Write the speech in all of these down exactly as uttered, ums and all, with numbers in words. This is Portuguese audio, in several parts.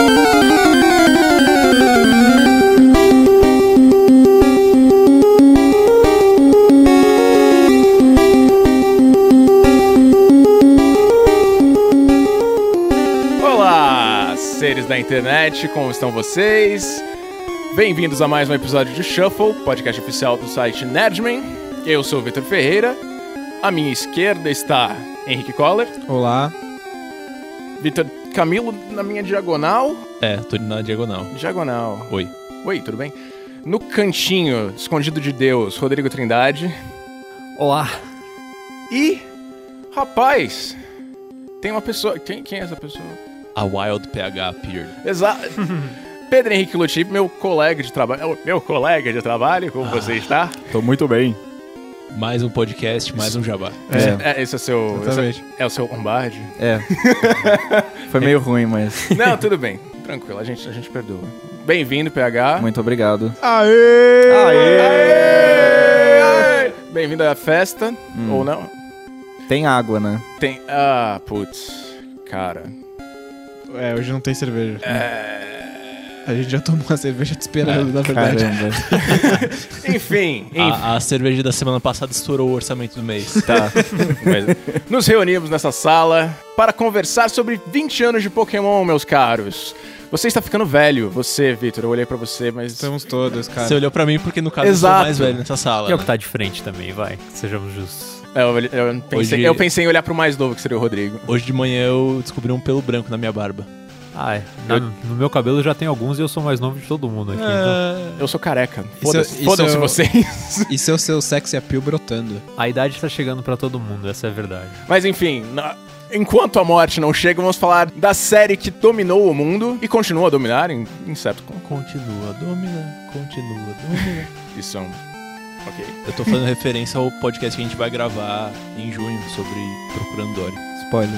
Seres da internet, como estão vocês? Bem-vindos a mais um episódio de Shuffle, podcast oficial do site Nerdman. Eu sou o Vitor Ferreira. À minha esquerda está Henrique Coller. Olá. Vitor Camilo na minha diagonal. É, tô na diagonal. Diagonal. Oi. Oi, tudo bem? No cantinho, escondido de Deus, Rodrigo Trindade. Olá. E, rapaz, tem uma pessoa... Quem, quem é essa pessoa? A Wild P H appeared. Exato. Pedro Henrique Lutip, meu colega de trabalho. Meu colega de trabalho, como ah, você está? Tô muito bem. Mais um podcast, mais um jabá. É, é esse é o seu. Esse é, é o seu lombarde? É. Foi meio ruim, mas. Não, tudo bem. Tranquilo, a gente, a gente perdoa. Bem-vindo, P H. Muito obrigado. Aê! Aê! Aê! Bem-vindo à festa, hum. ou não? Tem água, né? Tem. Ah, putz. Cara. É, hoje não tem cerveja. É... A gente já tomou uma cerveja te esperando, é, na verdade. enfim. enfim. A, a cerveja da semana passada estourou o orçamento do mês. Tá. Mas nos reunimos nessa sala para conversar sobre vinte anos de Pokémon, meus caros. Você está ficando velho. Você, Vitor, eu olhei pra você, mas... Estamos todos, cara. Você olhou pra mim porque, no caso, Exato. eu sou mais velho nessa sala. E é o que tá de frente também, vai. Sejamos justos. É, eu, eu, pensei, Hoje... eu pensei em olhar pro mais novo, que seria o Rodrigo. Hoje de manhã eu descobri um pelo branco na minha barba. Ah, é. Na, eu... No meu cabelo já tem alguns e eu sou mais novo de todo mundo aqui. É... Então... Eu sou careca. Foda-se Foda vocês. Isso é o seu sexy appeal brotando. A idade tá chegando pra todo mundo, essa é a verdade. Mas enfim, na... enquanto a morte não chega, vamos falar da série que dominou o mundo e continua a dominar em, em certo... Continua a dominar, continua a dominar. Isso é um... Ok. Eu tô fazendo referência ao podcast que a gente vai gravar em junho sobre Procurando Dory. Spoiler.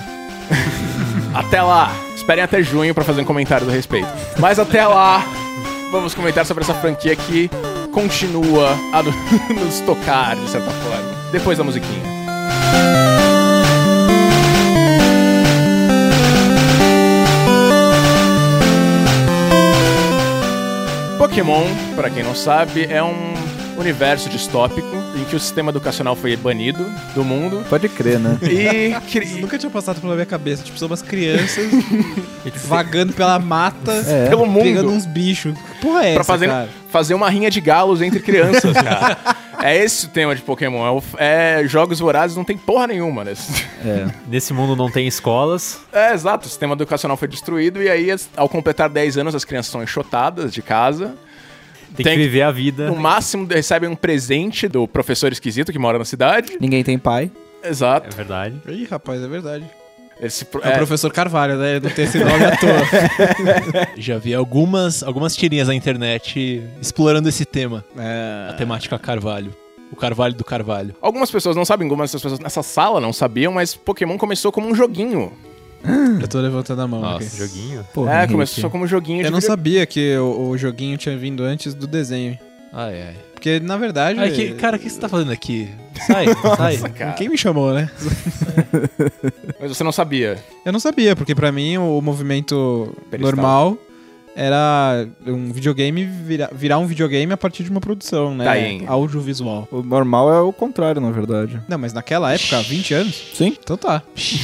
Até lá. Esperem até junho pra fazer um comentário do respeito. Mas até lá, vamos comentar sobre essa franquia que continua a nos tocar, de certa forma. Depois da musiquinha. Pokémon, pra quem não sabe, é um universo distópico em que o sistema educacional foi banido do mundo. Pode crer, né? E cri... nunca tinha passado pela minha cabeça. Tipo, são umas crianças vagando pela mata, é. pelo mundo, pegando uns bichos. Que porra é essa, pra fazer, cara? fazer uma rinha de galos entre crianças, cara. É esse o tema de Pokémon. É, o, é jogos vorazes, não tem porra nenhuma nesse. É. Nesse mundo não tem escolas. É, exato. O sistema educacional foi destruído e aí, ao completar dez anos, as crianças são enxotadas de casa. Tem, tem que viver a vida. No máximo, recebem um presente do professor esquisito que mora na cidade. Ninguém tem pai. Exato. É verdade. Ih, rapaz, é verdade. Esse pro... É o é... professor Carvalho, né? Não tem esse nome à toa. Já vi algumas, algumas tirinhas na internet explorando esse tema. É... A temática Carvalho. O Carvalho do Carvalho. Algumas pessoas não sabem, algumas pessoas nessa sala não sabiam, mas Pokémon começou como um joguinho. Eu tô levantando a mão. Nossa, aqui. Joguinho? Porra, é, Henrique. começou como um joguinho. Eu de não video... sabia que o, o joguinho tinha vindo antes do desenho. Ai, ai. Porque, na verdade... Ai, que, cara, o que você tá fazendo aqui? Sai, sai. Cara. Quem me chamou, né? Mas você não sabia? Eu não sabia, porque pra mim o movimento Peristal. normal era um videogame virar, virar um videogame a partir de uma produção, né? Tá aí. Audiovisual. O normal é o contrário, na verdade. Não, mas naquela época, há vinte anos? Sim. Então tá.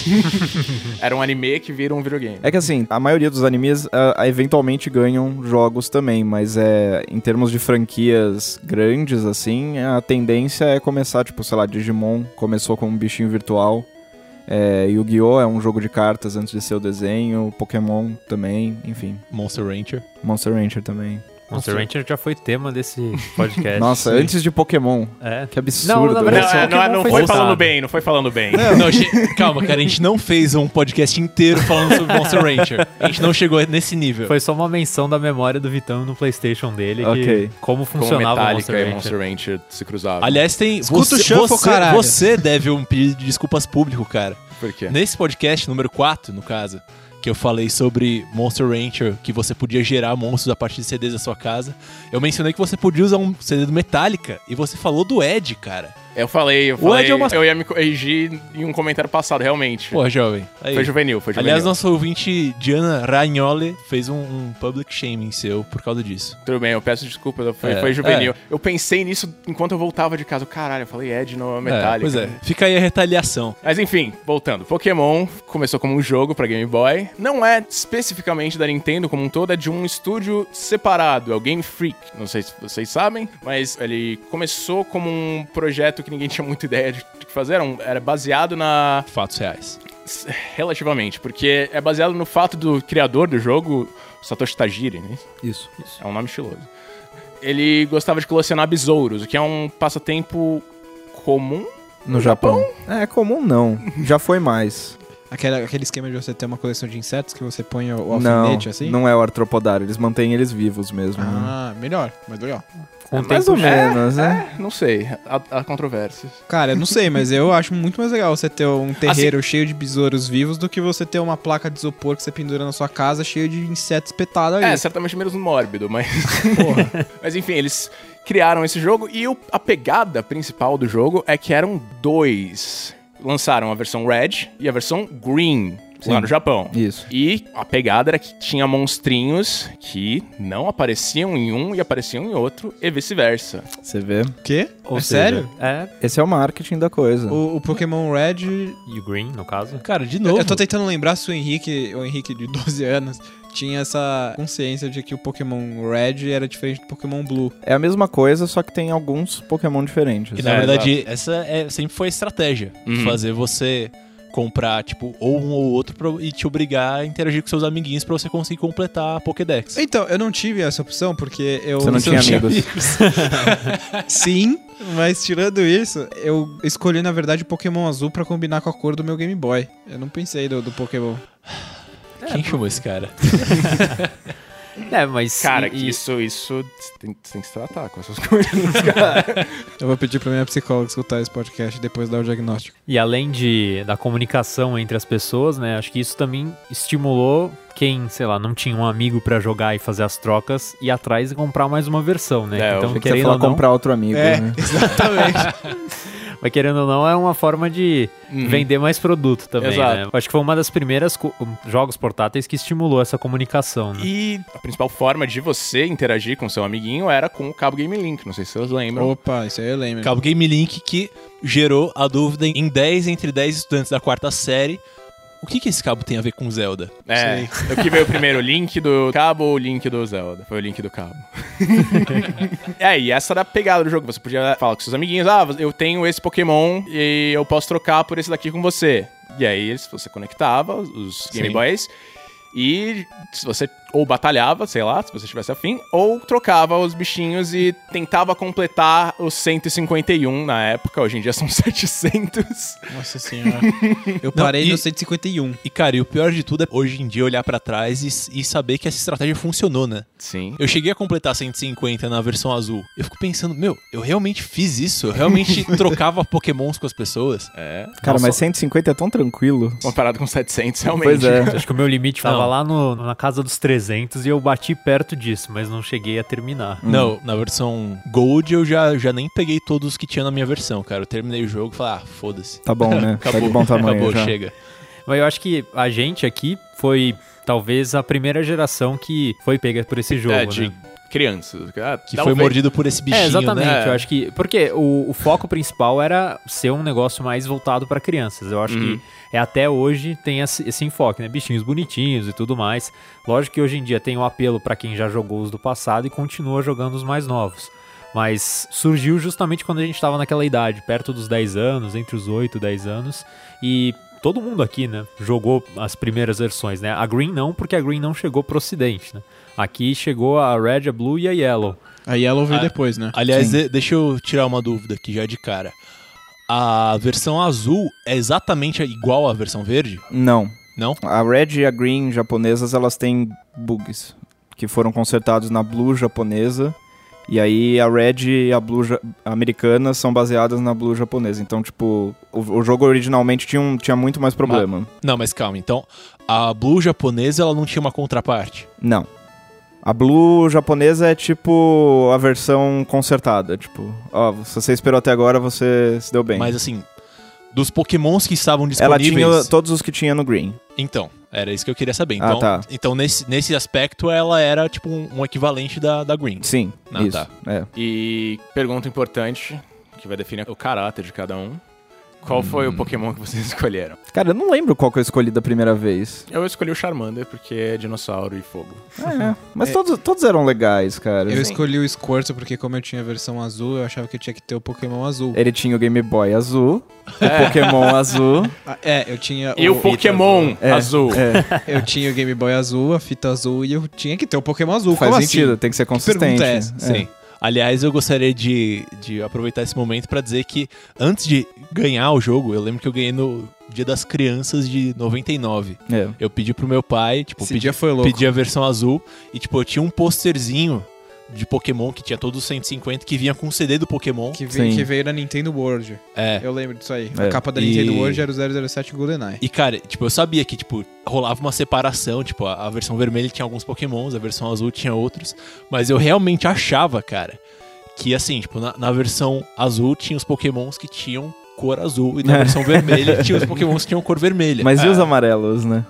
Era um anime que vira um videogame. É que assim, a maioria dos animes uh, eventualmente ganham jogos também, mas é em termos de franquias grandes, assim, a tendência é começar, tipo, sei lá, Digimon começou com um bichinho virtual. É, Yu-Gi-Oh! É um jogo de cartas antes de ser o desenho, Pokémon também, enfim. Monster Rancher. Monster Rancher também. Monster Rancher já foi tema desse podcast. Nossa, Sim. Antes de Pokémon. É. Que absurdo. Não, na verdade, não, não, não, não foi falando bem, não foi falando bem. Não, não, gente, calma, cara, a gente não fez um podcast inteiro falando sobre Monster Rancher. A gente não chegou nesse nível. Foi só uma menção da memória do Vitão no PlayStation dele, Ok. que, como funcionava como o Metallica Monster e Rancher. Monster Rancher se cruzavam. Aliás, tem... Escuta você, o shuffle, você, caralho. você deve um pedido de desculpas público, cara. Por quê? Nesse podcast, número quatro, no caso, que eu falei sobre Monster Rancher, que você podia gerar monstros a partir de C Ds da sua casa, eu mencionei que você podia usar um C D do Metallica, e você falou do Ed, cara. Eu falei, eu O falei, Ed é uma- eu ia me corrigir em um comentário passado, realmente. Porra, jovem. Aí. Foi juvenil, foi juvenil. Aliás, nosso ouvinte, Diana Ragnoli, fez um, um public shaming seu por causa disso. Tudo bem, eu peço desculpa, foi, É, foi juvenil. é. Eu pensei nisso enquanto eu voltava de casa. Caralho, eu falei Ed no É, Metallica. pois é, fica aí a retaliação. Mas enfim, voltando. Pokémon começou como um jogo pra Game Boy. Não é especificamente da Nintendo como um todo, é de um estúdio separado, é o Game Freak. Não sei se vocês sabem, mas ele começou como um projeto que ninguém tinha muita ideia de o que fazer. Era, um- era baseado na... Fatos reais. Relativamente, porque é baseado no fato do criador do jogo, Satoshi Tajiri, né? Isso. É um nome estiloso. Ele gostava de colecionar besouros, o que é um passatempo comum. No Japão? É comum não. Já foi mais. Aquele, aquele esquema de você ter uma coleção de insetos que você põe o, o Não, alfinete assim? não é o artropodário. Eles mantêm eles vivos mesmo. né? Ah, melhor, mais legal. Com o Mais tempo ou menos, né? É, não sei, há, há controvérsias. Cara, eu não sei, mas eu acho muito mais legal você ter um terreiro cheio de besouros vivos do que você ter uma placa de isopor que você pendura na sua casa cheio de insetos espetados ali. É, certamente menos mórbido, mas... Porra. Mas enfim, eles criaram esse jogo e o- a pegada principal do jogo é que eram dois. Lançaram a versão Red e a versão Green, lá Sim. no Japão. Isso. E a pegada era que tinha monstrinhos que não apareciam em um e apareciam em outro, e vice-versa. Você vê? O quê? Ou é seja, sério? É, Esse é o marketing da coisa. O, o Pokémon Red... e o Green, no caso. Cara, de Eu, novo. eu tô tentando lembrar se o Henrique, o Henrique de doze anos, tinha essa consciência de que o Pokémon Red era diferente do Pokémon Blue. É a mesma coisa, só que tem alguns Pokémon diferentes. E na É, verdade, essa é, sempre foi a estratégia. Uhum. Fazer você comprar, tipo, ou um ou outro pra- e te obrigar a interagir com seus amiguinhos pra você conseguir completar a Pokédex. Então, eu não tive essa opção porque eu... Você não tinha amigos. Sim, mas tirando isso, eu escolhi, na verdade, o Pokémon azul pra combinar com a cor do meu Game Boy. Eu não pensei do, do Pokémon. Quem chamou esse cara? É, mas... Cara, e- que e- isso, isso tem, tem que se tratar com essas coisas, cara. Eu vou pedir pra minha psicóloga escutar esse podcast e depois dar o diagnóstico. E além de, da comunicação entre as pessoas, né? Acho que isso também estimulou quem, sei lá, não tinha um amigo pra jogar e fazer as trocas, ir atrás e comprar mais uma versão, né? É, eu então, Você querendo fala ou não, comprar outro amigo, É, né? exatamente. mas querendo ou não, é uma forma de Uhum. vender mais produto também, Exato. né? Acho que foi uma das primeiras co- jogos portáteis que estimulou essa comunicação, né? E a principal forma de você interagir com seu amiguinho era com o cabo Game Link, não sei se vocês lembram. Opa, isso aí eu lembro. Cabo Game Link que gerou a dúvida em dez entre dez estudantes da quarta série. O que, que esse cabo tem a ver com Zelda? É, o que veio primeiro, o link do cabo ou o link do Zelda? Foi o link do cabo. É, e essa era a pegada do jogo. Você podia falar com seus amiguinhos, ah, eu tenho esse Pokémon e eu posso trocar por esse daqui com você. E aí você conectava os Game Sim. Boys e se você ou batalhava, sei lá, se você tivesse afim, ou trocava os bichinhos e tentava completar os cento e cinquenta e um na época. Hoje em dia são setecentos. Nossa senhora. Eu parei e- no cento e cinquenta e um. E, cara, e o pior de tudo é hoje em dia olhar pra trás e, e saber que essa estratégia funcionou, né? Sim. Eu cheguei a completar cento e cinquenta na versão azul. Eu fico pensando, meu, eu realmente fiz isso? Eu realmente trocava pokémons com as pessoas? É. Cara, Nossa. mas cento e cinquenta é tão tranquilo. Comparado com setecentos, realmente. Pois é. Acho que o meu limite tava Não. lá no- na casa dos trezentos e eu bati perto disso, mas não cheguei a terminar. Não, na versão Gold eu já, já nem peguei todos que tinha na minha versão, cara. Eu terminei o jogo e falei, ah, foda-se. Tá bom, né? Tá de bom tamanho acabou, já. chega. Mas eu acho que a gente aqui foi talvez a primeira geração que foi pega por esse jogo, É, de né? crianças. Ah, Que talvez- foi mordido por esse bichinho, É, exatamente. né? Eu acho que. Porque o, o foco principal era ser um negócio mais voltado pra crianças. Eu acho Uhum. que é até hoje tem esse, esse enfoque, né? Bichinhos bonitinhos e tudo mais. Lógico que hoje em dia tem um apelo pra quem já jogou os do passado e continua jogando os mais novos. Mas surgiu justamente quando a gente tava naquela idade, perto dos dez anos, entre os oito e dez anos. E todo mundo aqui, né, jogou as primeiras versões, né? A Green não, porque a Green não chegou pro ocidente, né? Aqui chegou a Red, a Blue e a Yellow. A Yellow veio Ah, depois, né? Aliás, Sim. de- deixa eu tirar uma dúvida aqui já de cara. A versão azul é exatamente igual à versão verde? Não. Não? A Red e a Green japonesas, elas têm bugs que foram consertados na Blue japonesa. E aí a Red e a Blue ja- americana são baseadas na Blue japonesa. Então, tipo, o, o jogo originalmente tinha, um, tinha muito mais problema. Não, mas calma. Então, a Blue japonesa, ela não tinha uma contraparte? Não. A Blue japonesa é tipo a versão consertada. Tipo, ó, se você esperou até agora, você se deu bem. Mas assim, dos pokémons que estavam Ela disponíveis... tinha todos os que tinha no Green. Então, era isso que eu queria saber. Ah, Então, tá. então nesse, nesse aspecto, ela era tipo um, um equivalente da, da Green. Sim, Ah, isso. tá. É. E pergunta importante, que vai definir o caráter de cada um. Qual foi o Pokémon que vocês escolheram? Cara, eu não lembro qual que eu escolhi da primeira vez. Eu escolhi o Charmander, porque é dinossauro e fogo. É, mas Todos, todos eram legais, cara. Eu escolhi o Squirtle porque como eu tinha a versão azul, eu achava que eu tinha que ter o Pokémon azul. Ele tinha o Game Boy azul, o Pokémon azul. Ah, é, eu tinha E o Pokémon É, azul. é, Eu tinha o Game Boy azul, a fita azul e eu tinha que ter o Pokémon azul. faz Como sentido, assim? tem que ser Que pergunta consistente. é essa? É. Sim. Aliás, eu gostaria de, de aproveitar esse momento pra dizer que antes de ganhar o jogo, eu lembro que eu ganhei no Dia das Crianças de noventa e nove. É. Eu pedi pro meu pai, tipo, Esse pedi, dia foi louco. pedi a versão azul e, tipo, eu tinha um posterzinho de Pokémon que tinha todos os cento e cinquenta que vinha com um C D do Pokémon. Que veio, Sim. que veio na Nintendo World. É. Eu lembro disso aí. É. A capa da E- Nintendo World era o zero zero sete GoldenEye. E, cara, tipo, eu sabia que, tipo, rolava uma separação, tipo, a, a versão vermelha tinha alguns Pokémons, a versão azul tinha outros, mas eu realmente achava, cara, que, assim, tipo, na, na versão azul tinha os Pokémons que tinham cor azul e na versão vermelha tinha os Pokémons que tinham cor vermelha. Mas e os Ah, amarelos, né?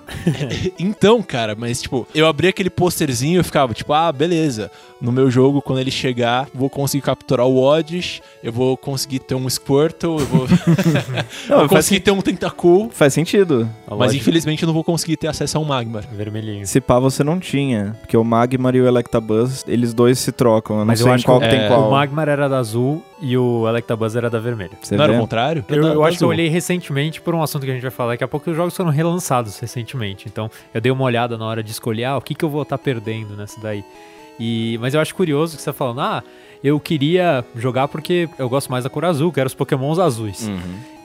Então, cara, mas, tipo, eu abri aquele posterzinho e eu ficava, tipo, ah, beleza, no meu jogo, quando ele chegar, vou conseguir capturar o Oddish, eu vou conseguir ter um Squirtle, eu vou, Não, vou faz, conseguir ter um Tentacool, faz sentido. A mas loja infelizmente eu não vou conseguir ter acesso a um Magmar. vermelhinho. Se pá, você não tinha. Porque o Magmar e o Electabuzz, eles dois se trocam. Eu não Mas eu sei acho em qual que que é, tem qual. O Magmar era da azul e o Electabuzz era da vermelha. Você Não era vê? o contrário? Eu, Da- eu da acho que eu azul. olhei recentemente por um assunto que a gente vai falar daqui a pouco, que os jogos foram relançados recentemente. Então, eu dei uma olhada na hora de escolher, ah, o que, que eu vou estar perdendo nessa daí. E, mas eu acho curioso que você tá falando, ah, eu queria jogar porque eu gosto mais da cor azul, quero os Pokémons azuis. Uhum.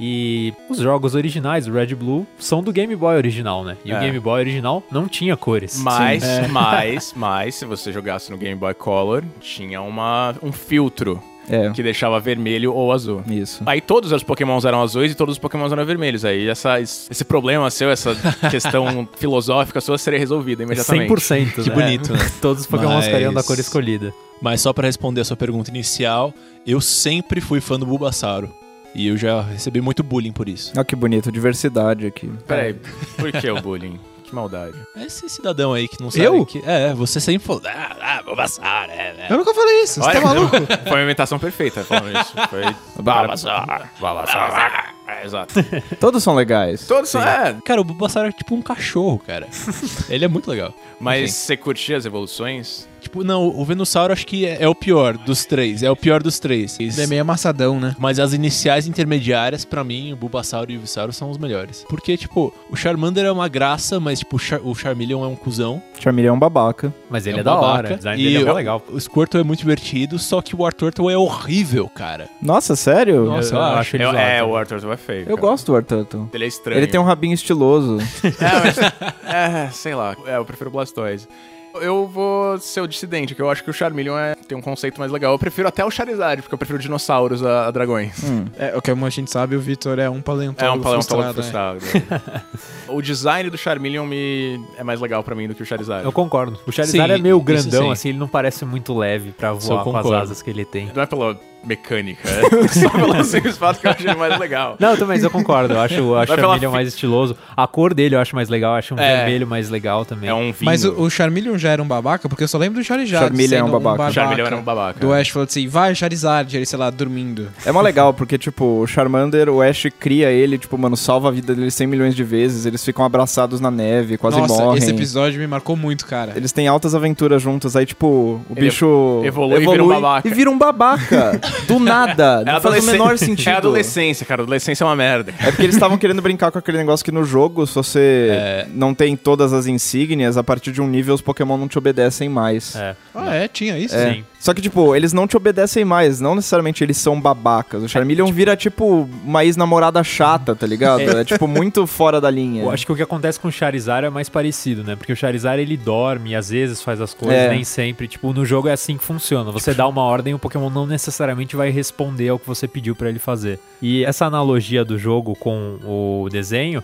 E os jogos originais, o Red e Blue, são do Game Boy original, né? E É. o Game Boy original não tinha cores. Mas, É. mas, mas, se você jogasse no Game Boy Color, tinha uma, um filtro É, que deixava vermelho ou azul. isso. Aí todos os Pokémons eram azuis e todos os Pokémons eram vermelhos. Aí essa, esse problema seu, essa questão filosófica sua seria resolvida imediatamente. cem por cento, Que né? bonito, né? Todos os Pokémons Mas- ficariam da cor escolhida. Mas só pra responder a sua pergunta inicial, eu sempre fui fã do Bulbasauro. E eu já recebi muito bullying por isso. Olha que bonito, diversidade aqui. Peraí, por que o bullying? Que maldade. Esse cidadão aí que não sabe Eu? que... É, você sempre falou, ah, ah Bulbasauro, é, é. Eu nunca falei isso, você tá maluco? Foi uma imitação perfeita falando isso. Foi... Bulbasaur, Bulbasaur. É, exato. Todos são legais. Todos são... É, Cara, o Bulbasauro é tipo um cachorro, cara. Ele é muito legal. mas Enfim. você curtia as evoluções? Tipo, não, o Venusaur acho que é, é o pior dos três. É o pior dos três. Ele é meio amassadão, né? Mas as iniciais intermediárias, pra mim, o Bulbasaur e o Ivysaur são os melhores. Porque, tipo, o Charmander é uma graça, mas, tipo, o, Char o Charmeleon é um cuzão. Charmeleon é um babaca. Mas ele é, um da babaca. hora, o design E dele é bem o- legal. O Squirtle é muito divertido, só que o Wartortle é horrível, cara. Nossa, sério? Nossa, eu eu acho. acho ele Eu- zoado é, também. o Arthur é feio. Eu cara. gosto do Wartortle. Ele é estranho. Ele tem um rabinho estiloso. É, mas... é, sei lá. É, eu prefiro o Blastoise. Eu vou ser o dissidente, que eu acho que o Charmeleon é, tem um conceito mais legal. Eu prefiro até o Charizard, porque eu prefiro dinossauros a, a dragões. Hum. É, o que a gente sabe, o Vitor é um paleontólogo É um paleontólogo frustrado, né? frustrado. O design do Charmeleon me... é mais legal pra mim do que o Charizard. Eu concordo. O Charizard Sim, é meio isso grandão, sim. assim, ele não parece muito leve pra Isso eu voar com as concordo. asas que ele tem. Não é pela mecânica, é só pelo simples fato que eu achei ele mais legal. Não, também, eu concordo. Eu acho, eu acho Vai o pela Charmeleon fi- mais estiloso. A cor dele eu acho mais legal, eu acho um É. vermelho mais legal também. É um vinho. Mas o, o Charmeleon já era um babaca, porque eu só lembro do Charizard. Charmeleon é um sendo babaca. O Charmeleon era um babaca. Do Ash falando assim, vai Charizard, ele, sei lá, dormindo. É mó legal, porque, tipo, o Charmander, o Ash cria ele, tipo, mano, salva a vida dele cem milhões de vezes, eles ficam abraçados na neve, quase Nossa, morrem. esse episódio me marcou muito, cara. Eles têm altas aventuras juntos, aí, tipo, o Ele bicho evolui e vira um babaca. e vira um babaca. Do nada. Não faz o menor sentido. É adolescência, cara. Adolescência é uma merda. É porque eles estavam querendo brincar com aquele negócio que no jogo, se você É. não tem todas as insígnias, a partir de um nível os Pokémon não te obedecem mais. É. Ah, é? Tinha isso? É. Sim. Só que, tipo, eles não te obedecem mais, não necessariamente eles são babacas. O Charmeleon vira, tipo, uma ex-namorada chata, tá ligado? É. tipo, muito fora da linha. Eu acho que o que acontece com o Charizard é mais parecido, né? Porque o Charizard, ele dorme e às vezes faz as coisas, É. nem sempre. Tipo, no jogo é assim que funciona. Você dá uma ordem e o Pokémon não necessariamente vai responder ao que você pediu pra ele fazer. E essa analogia do jogo com o desenho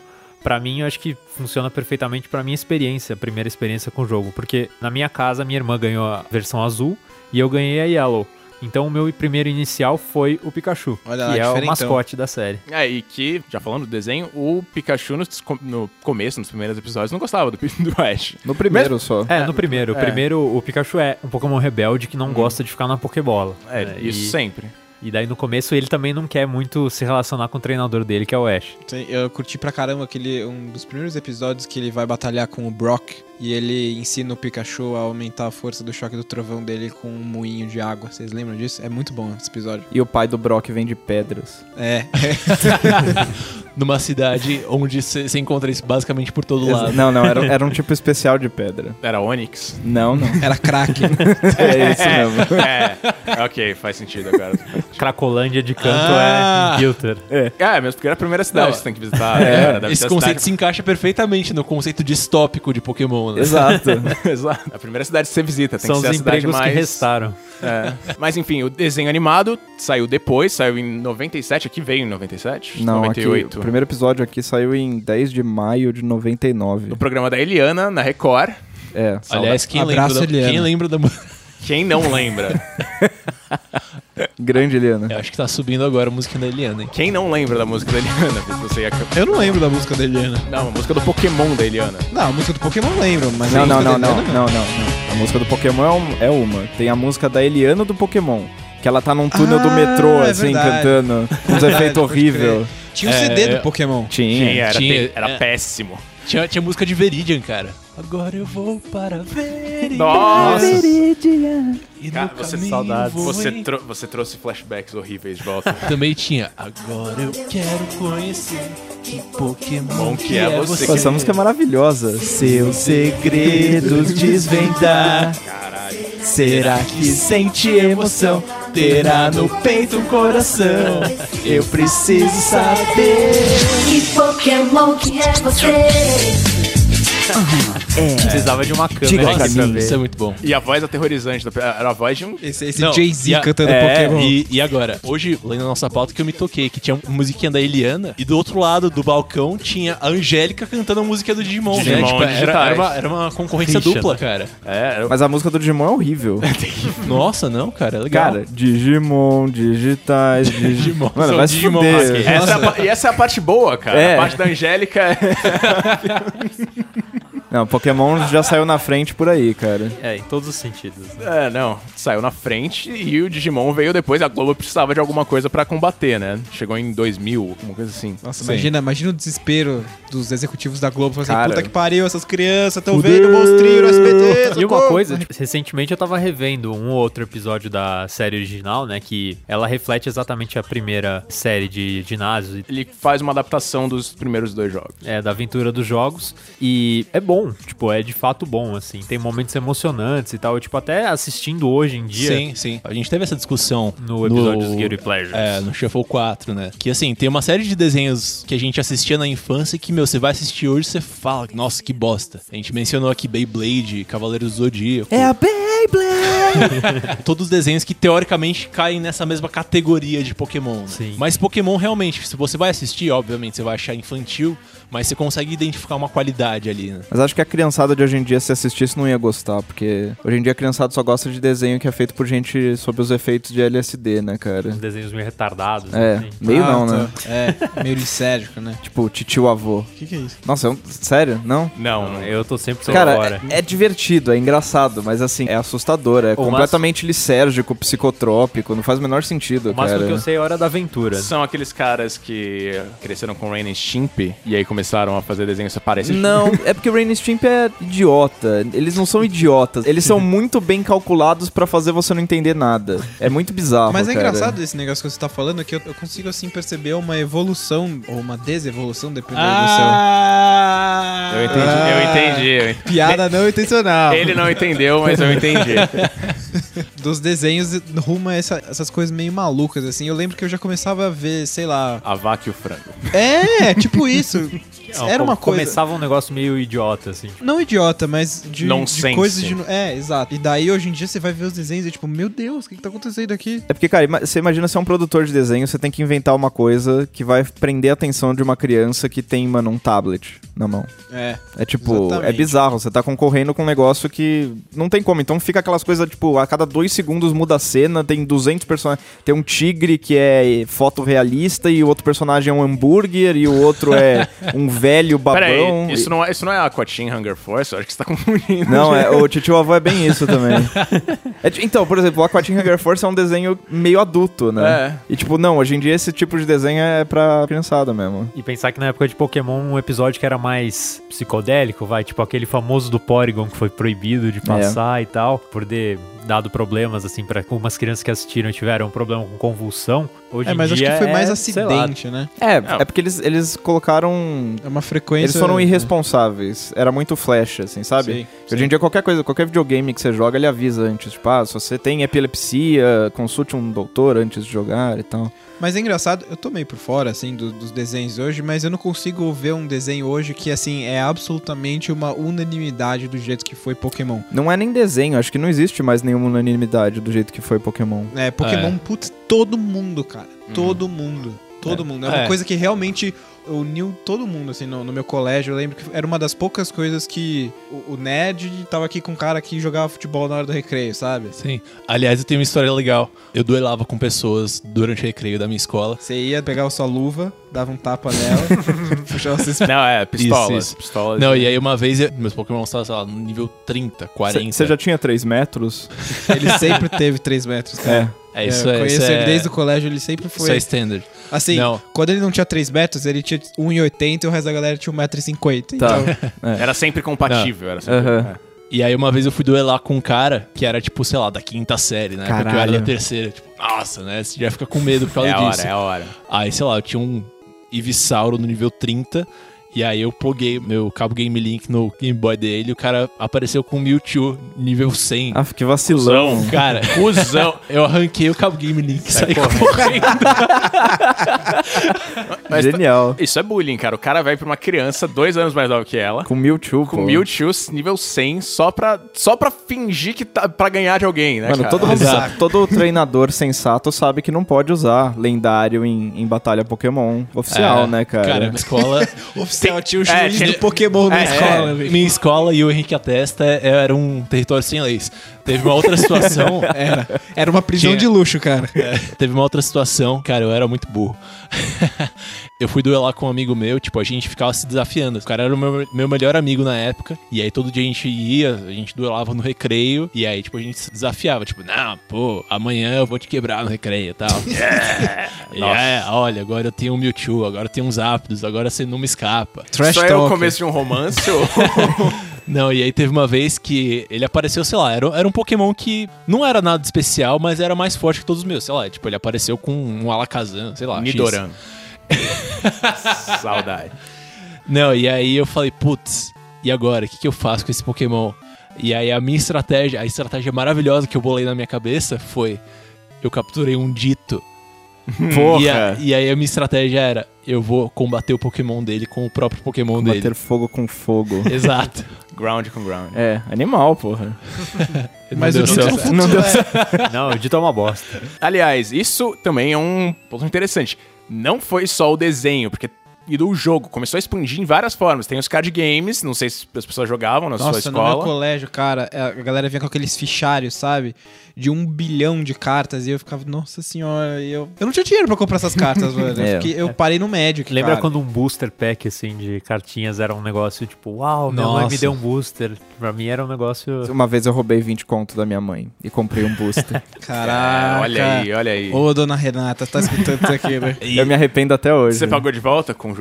pra mim, eu acho que funciona perfeitamente pra minha experiência, a primeira experiência com o jogo. Porque na minha casa, minha irmã ganhou a versão azul e eu ganhei a Yellow. Então o meu primeiro inicial foi o Pikachu, Olha lá, que é o diferentão. mascote da série. É, e que, já falando do desenho, o Pikachu no, no começo, nos primeiros episódios, não gostava do, do Ash. No primeiro só. É, no primeiro. O é. primeiro, o Pikachu é um Pokémon rebelde que não gosta de ficar na Pokébola. É, né? isso e, sempre. e daí no começo ele também não quer muito se relacionar com o treinador dele, que é o Ash. Sim, eu curti pra caramba aquele, um dos primeiros episódios que ele vai batalhar com o Brock e ele ensina o Pikachu a aumentar a força do choque do trovão dele com um moinho de água. Vocês lembram disso? É muito bom esse episódio. E o pai do Brock vem de pedras. É. Numa cidade onde você encontra isso basicamente por todo lado. Não, não, era, era um tipo especial de pedra. Era Onix. Não, não. Era crack. É isso mesmo. É, ok, faz sentido agora. Cracolândia de canto Ah. é Gilter. É, mesmo porque era a primeira cidade Não, que você tem que visitar. É, né? Deve esse ser a conceito cidade- se encaixa perfeitamente no conceito distópico de Pokémon, né? Exato. Exato. A primeira cidade que você visita, tem São que ser os a cidade empregos mais... que restaram. É. Mas enfim, o desenho animado saiu depois, saiu em noventa e sete, aqui veio em noventa e sete? Não, noventa e aqui, oito. o primeiro episódio aqui saiu em dez de maio de noventa e nove. No programa da Eliana, na Record. É. Aliás, quem lembra, Abraço, da, Eliana. quem lembra da... Quem não lembra? Grande Eliana. Eu acho que tá subindo agora a música da Eliana, hein? Quem não lembra da música da Eliana? Você ia... Eu não lembro da música da Eliana. Não, a música do Pokémon da Eliana. Não, a música do Pokémon eu lembro, mas Não, a não, música não, da não, Eliana, não, não, não. A música do Pokémon é, um- é uma. Tem a música da Eliana do Pokémon. Que ela tá num túnel do Ah, metrô, é assim, verdade. cantando. Com uns Verdade, efeitos pode horríveis. Tinha um É, C D do é. Pokémon. Tinha. Tinha, era, Tinha, te- era é. péssimo. Tinha, tinha música de Veridian, cara. Agora eu vou para Veridian. Nossa! E no Cara, você- caminho saudades. vou Você, em- tro- você trouxe flashbacks horríveis de volta. Também tinha. Agora eu quero conhecer que Pokémon Bom que é você Pô, essa música é maravilhosa. Seus segredos desvendar. Caralho. Será que sente emoção? Terá no peito um coração. Eu preciso saber. Que Pokémon que é você? Precisava de uma câmera Diga aqui pra pra mim. ver. Isso é muito bom. E a voz aterrorizante, da- era a voz de um... Esse, esse Não, Jay-Z e a- cantando é, Pokémon. E, e agora? Hoje, lendo na nossa pauta, que eu me toquei, que tinha uma musiquinha da Eliana, e do outro lado do balcão tinha a Angélica cantando a música do Digimon. Digimon né? Tipo, era, digitais. era, uma, era uma concorrência Ficha, dupla, né? cara. É, era... Mas a música do Digimon é horrível. Nossa, não, cara, é legal. Cara, Digimon, digitais, Digimon. Digimon, Mano, são vai se Digimon fuder. masqueiros. Essa é a pa- e essa é a parte boa, cara. É. A parte da Angélica é... Não, Pokémon já saiu na frente por aí, cara. É, em todos os sentidos. né? É, não, saiu na frente e o Digimon veio depois. A Globo precisava de alguma coisa pra combater, né? Chegou em dois mil, alguma coisa assim. Nossa, Sim. imagina, imagina o desespero dos executivos da Globo. Falando assim, Cara. puta que pariu, essas crianças estão Fudeu. vendo o monstrinho no S B T. E uma socorro. coisa, tipo, recentemente eu tava revendo um ou outro episódio da série original, né? Que ela reflete exatamente a primeira série de ginásios, Ele faz uma adaptação dos primeiros dois jogos. é, da aventura dos jogos. E é bom, tipo, é de fato bom, assim. Tem momentos emocionantes e tal. Eu, tipo, até assistindo hoje em dia Sim, sim. A gente teve essa discussão no episódio dos Guilty Pleasures. É, no Shuffle quatro, né? Que assim, tem uma série de desenhos que a gente assistia na infância que, meu, você vai assistir hoje e você fala, nossa, que bosta. A gente mencionou aqui Beyblade, Cavaleiros do Zodíaco. É a Beyblade! Todos os desenhos que teoricamente caem nessa mesma categoria de Pokémon. Né? Sim. Mas Pokémon realmente, se você vai assistir, obviamente você vai achar infantil, mas você consegue identificar uma qualidade ali, né? Mas acho que a criançada de hoje em dia, se assistisse, não ia gostar, porque hoje em dia a criançada só gosta de desenho que é feito por gente sob os efeitos de L S D, né, cara? Uns desenhos meio retardados. É, assim. meio Ah, não, tá. né? É, meio lisérgico, né? Tipo, titio avô. O que, que é isso? Nossa, é um... sério? Não? Não, Não, não. eu tô sempre por Cara, fora. é, é divertido, é engraçado, mas assim, é assustador, é O completamente lisérgico, psicotrópico, não faz o menor sentido, O máximo cara. que eu sei é Hora da Aventura. São aqueles caras que cresceram com Ren e Stimpy e aí começaram a fazer desenhos parecidos. Não, é porque o Rain Stimp é idiota. Eles não são idiotas. Eles são muito bem calculados pra fazer você não entender nada. É muito bizarro, Mas é cara. engraçado esse negócio que você tá falando, que eu, eu consigo assim perceber uma evolução ou uma desevolução, dependendo Ah! Eu entendi, eu entendi. eu entendi. do seu. Piada não intencional. Ele não entendeu, mas eu entendi. dos desenhos rumo a essa- essas coisas meio malucas, assim. Eu lembro que eu já começava a ver, sei lá... A vaca e o frango. É, tipo isso. Não, Era uma com- coisa... Começava um negócio meio idiota, assim. tipo, Não idiota, mas de, de Nonsense. coisas de... É, exato. E daí, hoje em dia, você vai ver os desenhos e tipo, meu Deus, o que, que tá acontecendo aqui? É porque, cara, ima- você imagina ser um produtor de desenho, você tem que inventar uma coisa que vai prender a atenção de uma criança que tem, mano, um tablet na mão. É. É tipo, Exatamente. é bizarro, você tá concorrendo com um negócio que não tem como. Então fica aquelas coisas, tipo, a cada dois segundos muda a cena, tem duzentos personagens. Tem um tigre que é fotorrealista e o outro personagem é um hambúrguer e o outro é um velho babão. Peraí, isso não, é, isso não é Aqua Teen Hunger Force? Eu acho que você tá confundindo. Não, é, o Titio Avô é bem isso também. É ti- então, por exemplo, o Aqua Teen Hunger Force é um desenho meio adulto, né? É. E tipo, não, hoje em dia esse tipo de desenho é pra criançada mesmo. E pensar que na época de Pokémon, um episódio que era mais psicodélico, vai, tipo aquele famoso do Porygon que foi proibido de passar e tal, por ter dado problemas, assim, pra algumas crianças que assistiram e tiveram um problema com convulsão. Hoje É, mas em acho dia que foi mais é, sei lá, acidente, né? É, Não. é porque eles, eles colocaram... É uma frequência... Eles foram irresponsáveis. Era muito flash, assim, sabe? Sim, Hoje sim. em dia, qualquer coisa, qualquer videogame que você joga, ele avisa antes. Tipo, ah, se você tem epilepsia, consulte um doutor antes de jogar e tal. Mas é engraçado, eu tô meio por fora, assim, do- dos desenhos hoje, mas eu não consigo ver um desenho hoje que, assim, é absolutamente uma unanimidade do jeito que foi Pokémon. Não é nem desenho, acho que não existe mais nenhuma unanimidade do jeito que foi Pokémon. É, Pokémon, É. putz, todo mundo, cara. Todo mundo. Todo mundo. É uma É. coisa que realmente uniu todo mundo, assim, no, no meu colégio. Eu lembro que era uma das poucas coisas que o, o nerd tava aqui com um cara que jogava futebol na hora do recreio, sabe? Sim. Aliás, eu tenho uma história legal. Eu duelava com pessoas durante o recreio da minha escola. Você ia pegar a sua luva, dava um tapa nela, puxava vocês... Não, é, pistolas. Isso, isso. pistolas Não, e aí uma vez eu- meus Pokémon estavam, sei lá, no nível trinta, quarenta. Você já tinha três metros? Ele sempre teve três metros, cara. É, isso eu é. conheço Isso ele é, desde o colégio, ele sempre isso foi... é standard. Assim, Não. quando ele não tinha três metros, ele tinha um e oitenta e o resto da galera tinha um metro e cinquenta. Tá. Então, Era sempre compatível. Era sempre, Aham. é. E aí uma vez eu fui duelar com um cara que era, tipo, sei lá, da quinta série, né? Porque eu era Caralho. da terceira. Tipo, nossa, né? Você já fica com medo por causa É a disso. hora, é a hora. Aí, sei lá, eu tinha um Ivysauro no nível trinta. E aí eu pluguei meu cabo Game Link no Game Boy dele e o cara apareceu com o Mewtwo nível cem. Ah, que vacilão. Cusão. Cara, Cusão. eu arranquei o cabo Game Link e saí correndo. correndo. Mas Genial. Isso é bullying, cara. O cara vai pra uma criança dois anos mais nova que ela, Com Mewtwo, com pô. Mewtwo nível cem, só pra, só pra fingir que tá pra ganhar de alguém, né, Mano, cara? todo, mundo Exato. sabe- todo treinador sensato sabe que não pode usar lendário em, em batalha Pokémon oficial, É, né, cara? Cara, minha escola... oficial, tinha o é, juiz tinha- do Pokémon na é, escola. é. velho. Minha escola e o Henrique Atesta era um território sem leis. Teve uma outra situação... Era, era uma prisão Tinha- de luxo, cara. É, teve uma outra situação, cara, eu era muito burro. Eu fui duelar com um amigo meu, tipo, a gente ficava se desafiando. O cara era o meu, meu melhor amigo na época, e aí todo dia a gente ia, a gente duelava no recreio, e aí, tipo, a gente se desafiava, tipo, não, pô, amanhã eu vou te quebrar no recreio e tal. E é, olha, agora eu tenho um Mewtwo, agora eu tenho uns Zapdos, agora você não me escapa. Trash Isso é o talk. começo de um romance ou... Não, e aí teve uma vez que ele apareceu, sei lá, era, era um Pokémon que não era nada especial, mas era mais forte que todos os meus, sei lá, tipo, ele apareceu com um Alakazam, sei lá, X. Nidoran. Saudade. Não, e aí eu falei, putz, e agora? O que, que eu faço com esse Pokémon? E aí a minha estratégia, a estratégia maravilhosa que eu bolei na minha cabeça foi, eu capturei um Ditto. Porra. E, a- e aí a minha estratégia era, eu vou combater o Pokémon dele com o próprio Pokémon dele. Bater fogo com fogo. Exato. Ground com ground. É, animal, porra. Mas Não o deu Ditto certo. não Não deu funciona. Não, o Dito é uma bosta. Aliás, isso também é um ponto interessante. Não foi só o desenho, porque e do jogo começou a expandir em várias formas. Tem os card games, não sei se as pessoas jogavam na Nossa, sua no meu escola. colégio, cara, a galera vinha com aqueles fichários, sabe? De um bilhão de cartas. E eu ficava, nossa senhora, e eu... Eu não tinha dinheiro pra comprar essas cartas, mano. É. Eu, fiquei- eu parei no Magic, Lembra cara. quando um booster pack, assim, de cartinhas era um negócio tipo, uau, minha mãe Nossa. me deu um booster. Pra mim era um negócio... Uma vez eu roubei vinte conto da minha mãe e comprei um booster. Caraca. É, olha aí, olha aí. Ô, dona Renata, tá escutando isso aqui, né? Eu me arrependo até hoje. Você pagou de volta com juros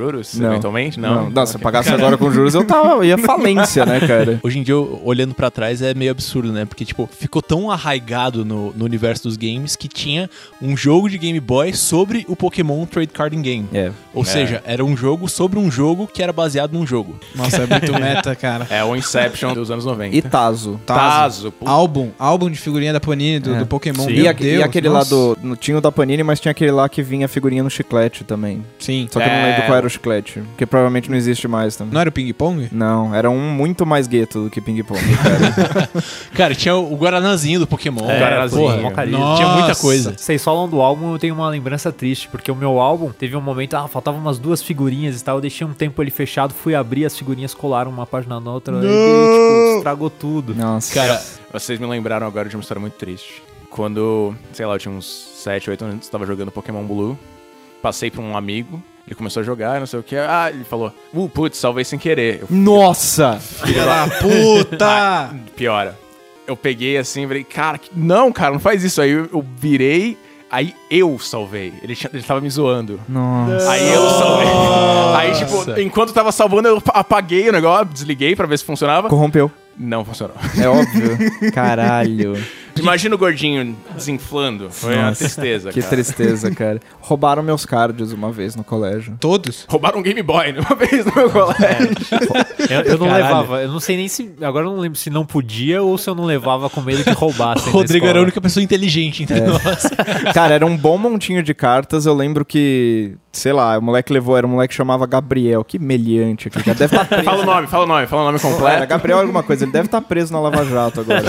juros, Não. eventualmente? Não, Não. não, se eu pagasse agora com juros, eu tava, eu ia falência, né, cara? Hoje em dia, eu, olhando pra trás, é meio absurdo, né? Porque, tipo, ficou tão arraigado no, no universo dos games que tinha um jogo de Game Boy sobre o Pokémon Trade Card Game. É. Ou É. seja, era um jogo sobre um jogo que era baseado num jogo. Nossa, é muito meta, cara. É o Inception dos anos noventa. E Tazo. Tazo. puta. Álbum, álbum de figurinha da Panini, do, É. do Pokémon. Sim. Meu E, aque- Deus, e aquele nossa. lá do... no- Tinha o da Panini, mas tinha aquele lá que vinha figurinha no chiclete também. Sim. Só que eu não É. lembro qual era o chiclete. Porque provavelmente não existe mais também. Não era o ping-pong? Não, era um muito mais gueto do que ping-pong, cara. Cara, tinha o Guaranazinho do Pokémon. É, Guaranazinho. porra, Pokémon carisma. tinha muita Nossa. coisa. Vocês falam do álbum, eu tenho uma lembrança triste, porque o meu álbum teve um momento, ah, faltavam umas duas figurinhas e tal, eu deixei um tempo ele fechado, fui abrir, as figurinhas colaram uma página na outra, e, tipo, estragou tudo. Nossa. Cara, Vocês me lembraram agora de uma história muito triste. Quando, sei lá, eu tinha uns sete, oito anos, tava jogando Pokémon Blue, passei pra um amigo, ele começou a jogar, não sei o que, ah, ele falou, uh, putz, salvei sem querer. Eu, Nossa! Filha da puta! piora. Eu peguei assim, falei, cara, que- não, cara, não faz isso. Aí eu, eu virei, aí eu salvei. Ele, tinha- ele tava me zoando. Nossa. Aí eu salvei. Aí, tipo, enquanto eu tava salvando, eu apaguei o negócio, desliguei pra ver se funcionava. Corrompeu. Não funcionou. É óbvio. Caralho. Imagina o gordinho desinflando. Foi uma Nossa, tristeza, Que cara. tristeza, cara. Roubaram meus cards uma vez no colégio. Todos? Roubaram um Game Boy uma vez no meu colégio. Eu, eu não Caralho. levava, eu não sei nem se, agora eu não lembro se não podia ou se eu não levava com medo que roubassem o na Rodrigo escola. era a única pessoa inteligente entre nós. Cara, era um bom montinho de cartas. Eu lembro que, sei lá, o moleque levou, era um moleque que chamava Gabriel. Que meliante aqui, cara. Deve estar preso. Fala o nome, fala o nome, fala o nome Era completo. Gabriel alguma coisa. Ele deve estar preso na Lava Jato agora.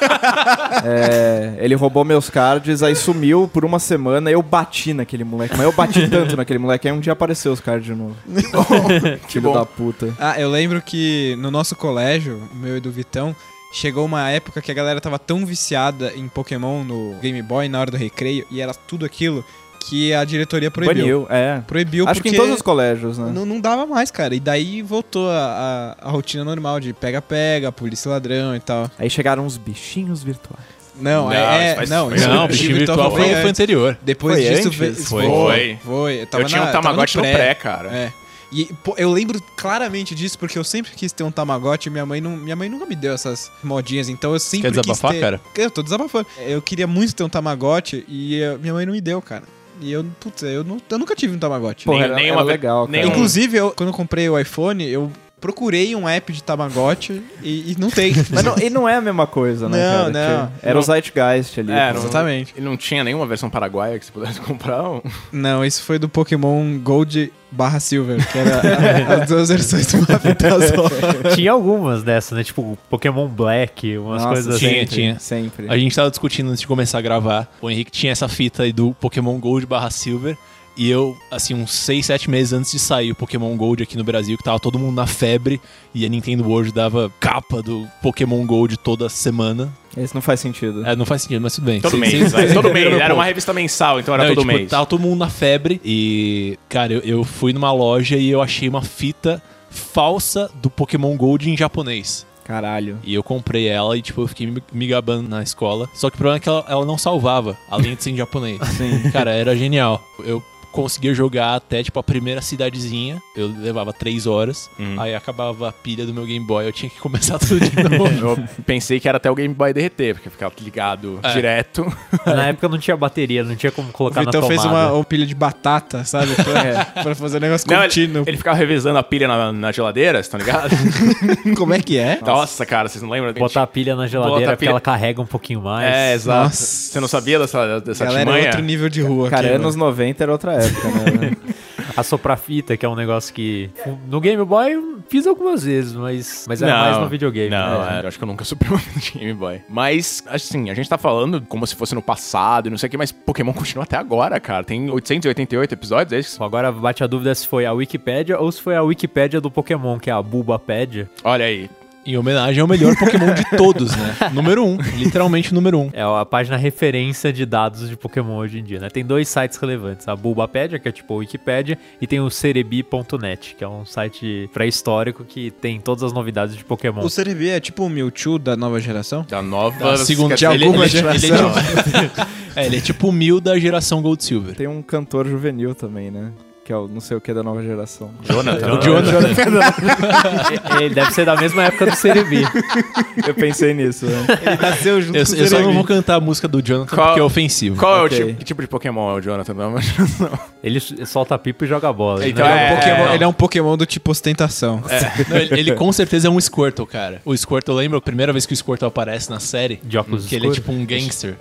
É, ele roubou meus cards, aí sumiu por uma semana. Eu bati naquele moleque. Mas eu bati tanto naquele moleque. Aí um dia apareceu os cards de novo. Filho bom. da puta. Ah, eu lembro que no nosso colégio, o meu e do Vitão, chegou uma época que a galera tava tão viciada em Pokémon no Game Boy na hora do recreio, e era tudo aquilo que a diretoria proibiu. Baniu, é. Proibiu Acho porque que em todos os colégios, né? não, não dava mais, cara. E daí voltou a, a, a rotina normal de pega-pega, polícia ladrão e tal. Aí chegaram os bichinhos virtuais. Não, Não, é... isso é faz- não, foi isso Não, o o bichinho virtual foi, antes. foi anterior. Depois Foi disso... antes? veio- Foi. Foi. Foi. Tava Eu tinha na- um tava Tamagotchi no pré, cara. É. E pô, eu lembro claramente disso porque eu sempre quis ter um Tamagotchi e minha mãe, não, minha mãe nunca me deu essas modinhas, então eu sempre Quer quis desabafar, ter... cara? Eu tô desabafando. Eu queria muito ter um Tamagotchi e eh, minha mãe não me deu, cara. E eu, putz, eu, não, eu nunca tive um Tamagotchi. Pô, Nem- era, nem era uma ve- legal, cara. nem um- Inclusive, eu, quando eu comprei o iPhone, eu procurei um app de Tamagotchi e, e não tem. Mas não, e não é a mesma coisa, né, Não, cara? não. Que era Não. o Zeitgeist ali. É, pô. não- Exatamente. E não tinha nenhuma versão paraguaia que você pudesse comprar? um- Não, isso foi do Pokémon Gold barra Silver, que era a- as duas versões do mapa azul. Tinha algumas dessas, né? Tipo Pokémon Black, umas Nossa, coisas tinha, assim. tinha. Sempre. A gente tava discutindo antes de começar a gravar. O Henrique tinha essa fita aí do Pokémon Gold barra Silver. E eu, assim, uns seis, sete meses antes de sair o Pokémon Gold aqui no Brasil, que tava todo mundo na febre, e a Nintendo World dava capa do Pokémon Gold toda semana. Esse não faz sentido. É, não faz sentido, mas tudo bem. Todo Cê- mês, cês- vai, cês todo entenderam mês. meu Era uma ponto. revista mensal, então era Não, todo tipo, mês. tava todo mundo na febre e, cara, eu, eu fui numa loja e eu achei uma fita falsa do Pokémon Gold em japonês. Caralho. E eu comprei ela e, tipo, eu fiquei me- me gabando na escola. Só que o problema é que ela, ela não salvava, além de ser em japonês. Sim. Cara, era genial. Eu conseguia jogar até, tipo, a primeira cidadezinha. Eu levava três horas. Hum. Aí acabava a pilha do meu Game Boy. Eu tinha que começar tudo de novo. Eu pensei que era até o Game Boy derreter, porque ficava ligado É. direto. Na época não tinha bateria, não tinha como O colocar na Vitão tomada. fez uma, uma pilha de batata, sabe? Pra, pra fazer um negócio Não, contínuo. ele, ele ficava revezando a pilha na, na geladeira, vocês estão ligados? Como é que é? Nossa, cara, vocês não lembram? Botar a pilha na Bota geladeira a porque pilha- ela carrega um pouquinho mais. É, exato. Nossa. Você não sabia dessa, dessa Galera, é artimanha? outro nível de rua Cara, aqui, anos mano. noventa era outra época, né? A soprafita, que é um negócio que no Game Boy eu fiz algumas vezes, mas, mas era Não, mais no videogame. Não, né? é, eu acho que eu nunca subi uma de Game Boy. Mas, assim, a gente tá falando como se fosse no passado e não sei o que, mas Pokémon continua até agora, cara. Tem oitocentos e oitenta e oito episódios, é isso? Agora bate a dúvida se foi a Wikipédia ou se foi a Wikipédia do Pokémon, que é a Bulbapédia. Olha aí. Em homenagem ao melhor Pokémon de todos, né? Número um. Literalmente número um. É a página referência de dados de Pokémon hoje em dia, né? Tem dois sites relevantes, a Bulbapédia, que é tipo a Wikipédia, e tem o cerebi ponto net, que é um site pré-histórico que tem todas as novidades de Pokémon. O Cerebi é tipo o Mewtwo da nova geração? Da nova... Da segunda- quer dizer, de ele- alguma ele- geração. ele- É, ele é tipo o Mil da geração Gold Silver. Tem um cantor juvenil também, né? que é o não sei o que da nova geração. Jonathan. O Jonathan. Ele deve ser da mesma época do Cerebi. Eu pensei nisso, né? Ele nasceu junto Eu, com o eu só não Cerebi. vou cantar a música do Jonathan Qual- porque é ofensivo. Qual Ok. é o tipo, que tipo de Pokémon é o Jonathan? Não, mas não. Ele solta pipa e joga bola. Então Ele Ele é, É, um Pokémon, é. ele é um Pokémon do tipo ostentação. Não, ele, ele com certeza é um Squirtle, cara. O Squirtle, lembra a primeira vez que o Squirtle aparece na série? De óculos Que ele é escuros. tipo um gangster.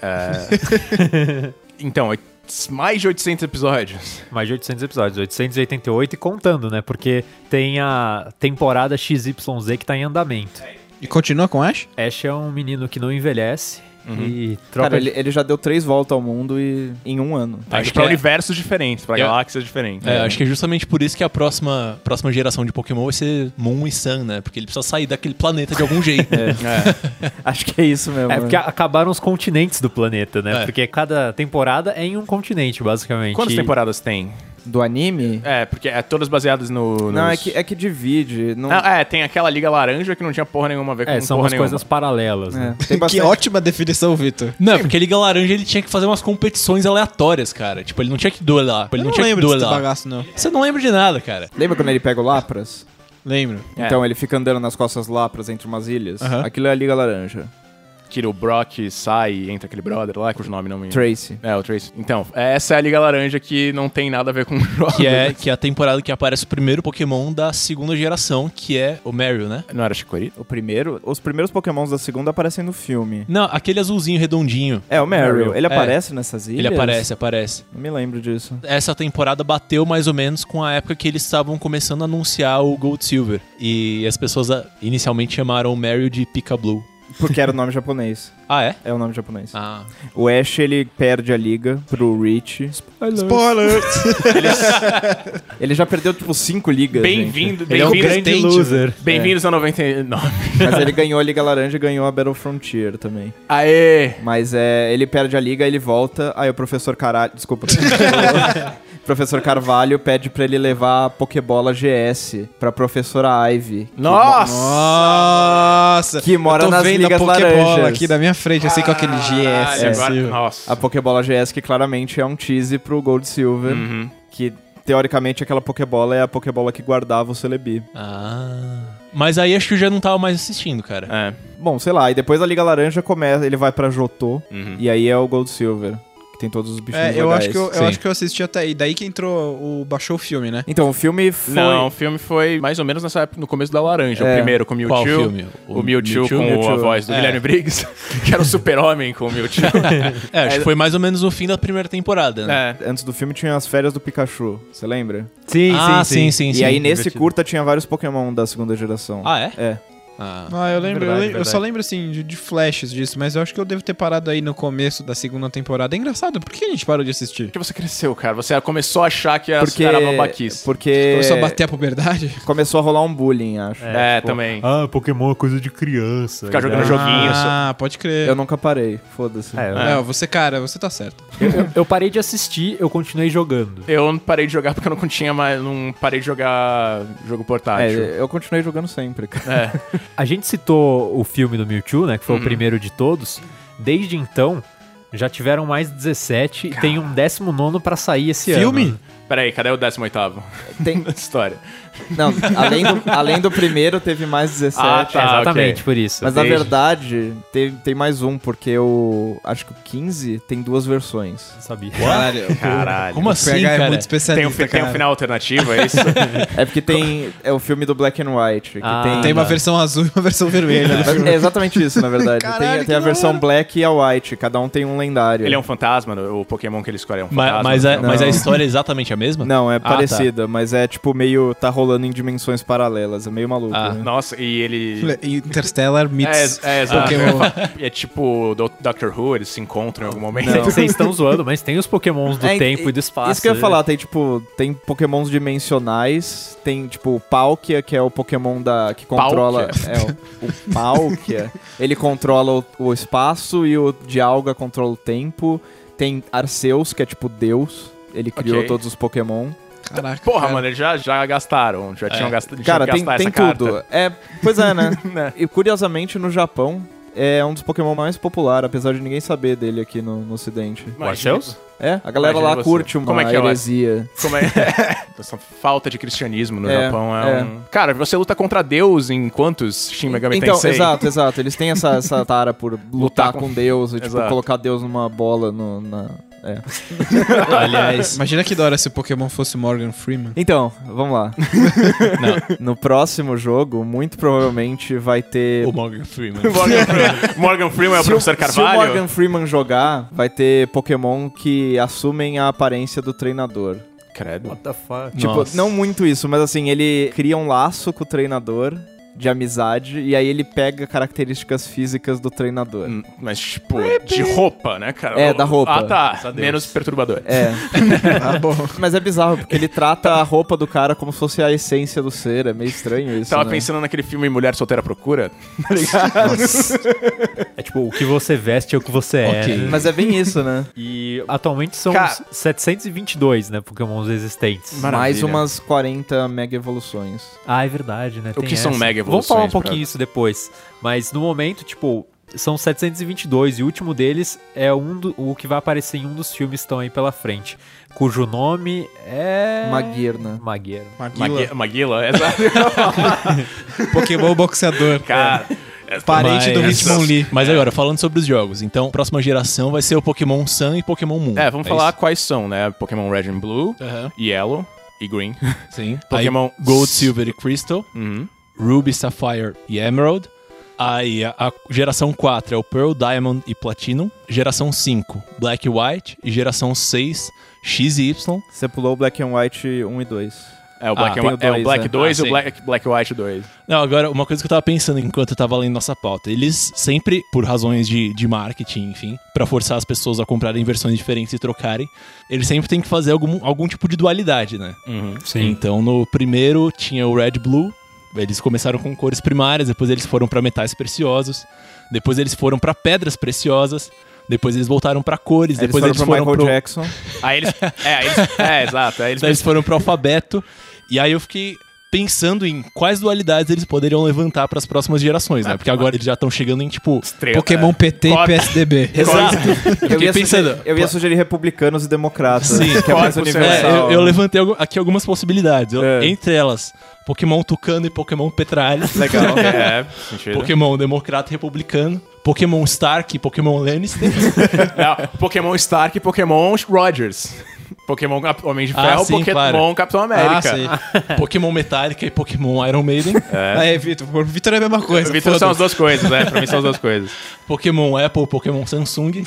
Então, oit- mais de oitocentos episódios. Mais de oitocentos episódios, oitocentos e oitenta e oito e contando, né? Porque tem a temporada X Y Z que tá em andamento. E continua com Ash? Ash é um menino que não envelhece e troca... Cara, ele, ele já deu três voltas ao mundo e em um ano. Acho Acho pra que é- universos diferentes, pra Eu- galáxias diferentes. É, acho que é justamente por isso que a próxima, próxima geração de Pokémon vai ser Moon e Sun, né? Porque ele precisa sair daquele planeta de algum jeito. É. Acho que é isso mesmo. É porque né? acabaram os continentes do planeta, né? É. Porque cada temporada é em um continente, basicamente. Quantas E- temporadas tem? Do anime? É, porque é todas baseadas no. Não, nos- é que, é que divide. Não... Ah, é, tem aquela Liga Laranja que não tinha porra nenhuma a ver com É, são porra umas nenhuma. coisas paralelas, né? É, tem bastante... Que ótima definição, Vitor. Não, porque Liga Laranja ele tinha que fazer umas competições aleatórias, cara. Tipo, ele não tinha que duelar. Ele Eu não, não tinha que lembro desse duelar. bagaço, não. Você não lembra de nada, cara. Lembra quando ele pega o Lapras? Lembro. É. Então ele fica andando nas costas Lapras entre umas ilhas. Aham. Aquilo é a Liga Laranja. Que o Brock sai e entra aquele brother lá, cujo nome não me... Tracy. É, o Trace. Então, essa é a Liga Laranja que não tem nada a ver com o jogo. Que é, que é a temporada que aparece o primeiro Pokémon da segunda geração, que é o Meryl, né? Não era Chikorita? O primeiro... Os primeiros pokémons da segunda aparecem no filme. Não, aquele azulzinho redondinho. É, o Meryl. Meryl. Ele É. aparece nessas ilhas? Ele aparece, aparece. Não me lembro disso. Essa temporada bateu mais ou menos com a época que eles estavam começando a anunciar o Gold Silver. E as pessoas ah, inicialmente chamaram o Meryl de Pika Blue. Porque era o nome japonês. Ah, é? É o nome japonês. Ah. O Ash, ele perde a liga pro Rich. Spoiler! Ele já perdeu, tipo, cinco ligas, gente. Bem-vindo, Ele é um bem-vindos... grande loser. Bem-vindos a noventa e nove. Mas ele ganhou a Liga Laranja e ganhou a Battle Frontier também. Aê! Mas é, ele perde a liga, ele volta, aí o professor Caralho... Desculpa. o professor Carvalho pede pra ele levar a Pokébola G S pra professora Ivy. que Nossa! Nossa! Que mora eu tô nas vendo ligas a Pokébola laranjas. aqui da minha frente, assim, com aquele G S. Caralho, agora- assim. Nossa. A Pokébola G S que claramente é um tease pro Gold Silver, Uhum. que teoricamente aquela Pokébola é a Pokébola que guardava o Celebi. Ah. Mas aí acho que eu já não tava mais assistindo, cara. É. Bom, sei lá, e depois a Liga Laranja começa, ele vai pra Jotô, Uhum. e aí é o Gold Silver, que tem todos os bichinhos É, eu legais. acho, que eu, eu Sim. acho que eu assisti até aí. Daí que entrou o... Baixou o filme, né? Então, o filme foi... Não, o filme foi mais ou menos nessa época, no começo da Laranja. É. O primeiro com o Mewtwo. Qual filme? O, Mewtwo, Mewtwo? com Mewtwo. a voz do É. Guilherme Briggs, que era o super-homem com o Mewtwo. É, acho que foi mais ou menos o fim da primeira temporada, né? é. Antes do filme tinha as férias do Pikachu, você lembra? Sim, ah, sim, sim, sim. e aí nesse divertido. curta tinha vários Pokémon da segunda geração. Ah, é? É. Ah. Ah, eu lembro, Verdade, eu, lembro- eu verdade. só lembro assim de, de flashes disso, mas eu acho que eu devo ter parado aí no começo da segunda temporada. É engraçado, por que a gente parou de assistir? Porque você cresceu, cara. Você começou a achar que Porque, era babaquice. porque Começou a bater a puberdade? começou a rolar um bullying, acho. É, tipo, também. Ah, Pokémon é coisa de criança. Ficar E jogando daí- joguinhos. Ah, pode crer. Eu nunca parei, foda-se. É, eu- É, você, cara, você tá certo. eu, eu- eu parei de assistir, eu continuei jogando. Eu não parei de jogar porque eu não tinha mais. Não parei de jogar jogo portátil. É, eu continuei jogando sempre, cara. É. A gente citou o filme do Mewtwo, né? Que foi Uhum. o primeiro de todos. Desde então, já tiveram mais dezessete e tem um décimo nono pra sair esse Filme? ano. Peraí, cadê o décimo oitavo Tem, da história? não, além do, além do primeiro, teve mais dezessete. Ah, tá. É, exatamente, ok. por isso. Mas na Desde- verdade, tem, tem mais um, porque o. Acho que o quinze tem duas versões. Não sabia. Caralho. Caralho. Como O assim, P H cara? é muito Tem um, especialista, fi- tem um cara. final alternativo, é isso? É porque tem. É o filme do Black and White. Que Ah, tem, Tem uma Tá. versão azul e uma versão vermelha. né? É exatamente isso, na verdade. Caralho, tem tem a que versão da hora. Black e a White, cada um tem um lendário. Ele é um fantasma, o Pokémon que ele escolhe é um Ma- fantasma. Mas, a, Não. mas a história é exatamente a mesma? Não, é tá. parecida, mas é tipo meio. Tá rolando em dimensões paralelas. É meio maluco. Ah, né? Nossa, e ele. Interstellar meets É, é, exato. Pokémon. É tipo do Doctor Who, eles se encontram em algum momento. Não. Vocês estão zoando, mas tem os Pokémons do É, tempo e- e do espaço. Isso que eu ia né? falar, tem tipo, tem pokémons dimensionais, tem tipo o Palkia, que é o pokémon da, que controla... É, o, o Palkia, ele controla o, o espaço e o Dialga controla o tempo. Tem Arceus, que é tipo Deus, ele criou Ok. todos os pokémon. Caraca. Porra, cara. mano, eles já, já gastaram. Já tinham gastado. Cara, tinham tem, que gastar tem essa carta. tudo. É, pois é, né? Né? E curiosamente no Japão, é um dos Pokémon mais populares, apesar de ninguém saber dele aqui no, no ocidente. O Arceus? É, a galera Imagina lá você. curte uma Como é que é o- heresia. Como é? Essa falta de cristianismo no É, Japão é, é. um... Cara, você luta contra Deus em quantos Shin Megami Então, Tensei? exato, exato. Eles têm essa, essa tara por lutar, Lutar com- com Deus e, tipo, Exato. colocar Deus numa bola no, na... É. Aliás, Imagina que da hora se o Pokémon fosse Morgan Freeman. Então, vamos lá. No próximo jogo, muito provavelmente vai ter... o Morgan Freeman. Morgan Freeman, Morgan Freeman é o Se professor Se o Carvalho? Morgan Freeman jogar, vai ter Pokémon que assumem a aparência do treinador. Credo. What the fuck? Tipo, Nossa. não muito isso, mas assim, ele cria um laço com o treinador de amizade e aí ele pega características físicas do treinador. Hum, Mas, tipo, de roupa, né, cara? É, da roupa. Ah, tá. Deus. Menos perturbador. É. Ah, bom. Mas é bizarro, porque ele trata a roupa do cara como se fosse a essência do ser. É meio estranho isso, Tava né? pensando naquele filme Mulher Solteira Procura. É tipo, o que você veste é o que você é. Ok. né? Mas é bem isso, né? E atualmente são Cara- setecentos e vinte e dois, né, Pokémons existentes. Maravilha. Mais umas quarenta mega evoluções. Ah, é verdade, né? O tem que são essa. mega Vamos falar um evoluções, pouquinho pra- isso depois. Mas no momento, tipo, são setecentos e vinte e dois e o último deles é um do, o que vai aparecer em um dos filmes que estão aí pela frente, cujo nome é... Maguirna. Magueira. Maguila. Magui- Maguila, exato. Pokémon boxeador. Cara, essa- Parente do Mas- Hitmonlee. Mas agora, falando sobre os jogos, então, próxima geração vai ser o Pokémon Sun e Pokémon Moon. É, vamos falar isso? quais são, né? Pokémon Red and Blue, Aham. Yellow e Green. Sim. Pokémon Aí, Gold, Silver e Crystal, Uhum. Ruby, Sapphire e Emerald. Aí a, a geração quatro é o Pearl, Diamond e Platinum. Geração cinco, Black e White. E geração seis, X e Y. Você pulou o Black and White um e dois. É o Black, Ah, and, tem o é o dois, Black é. dois Ah, e o sim. Black, Black White dois. Não, agora, uma coisa que eu tava pensando enquanto eu tava lendo nossa pauta. Eles sempre, por razões de, de marketing, enfim, pra forçar as pessoas a comprarem versões diferentes e trocarem, eles sempre têm que fazer algum, algum tipo de dualidade, né? Sim. Então, no primeiro tinha o Red Blue. Eles começaram com cores primárias, depois eles foram pra metais preciosos, depois eles foram pra pedras preciosas, depois eles voltaram pra cores, Aí depois eles foram eles pro foram Michael pro, Jackson. Aí eles. É, aí eles, é exato. Aí eles, daí eles foram pro alfabeto. E aí eu fiquei pensando em quais dualidades eles poderiam levantar pras próximas gerações, né? Porque agora eles já estão chegando em, tipo... Pokémon P T e Cota- P S D B. Exato. Eu Fiquei ia, pensando... sugerir, eu ia sugerir republicanos e democratas, Sim, que é mais pode ser. É, universal. eu, eu levantei algu- aqui algumas possibilidades. Eu- É. Entre elas, Pokémon Tucano e Pokémon Petralha. Legal. É, sentido. Pokémon Democrata e Republicano. Pokémon Stark e Pokémon Lannister. Não, Pokémon Stark e Pokémon Rogers. Pokémon Cap- Homem de Ah, Ferro, sim, Pokémon claro. Capitão Ah, América. sei. Pokémon Metallica e Pokémon Iron Maiden. Aí, Vitor. Por Vitor é a mesma coisa. O Vitor são foda-se. as duas coisas, né? Pra mim são as duas coisas. Pokémon Apple, Pokémon Samsung.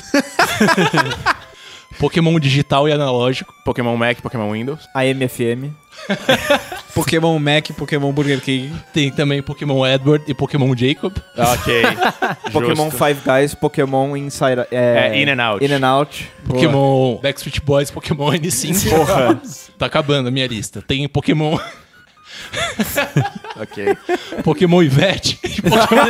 Pokémon digital e analógico. Pokémon Mac, Pokémon Windows. A M F M. Pokémon Mac, Pokémon Burger King. Tem também Pokémon Edward e Pokémon Jacob. Ok. Pokémon Justo. Five Guys, Pokémon Inside... É, É, In and Out. In and Out. Pokémon Backstreet Boys, Pokémon N cinco. Porra. Tá acabando a minha lista. Tem Pokémon, Ok. Pokémon Ivete. e Pokémon...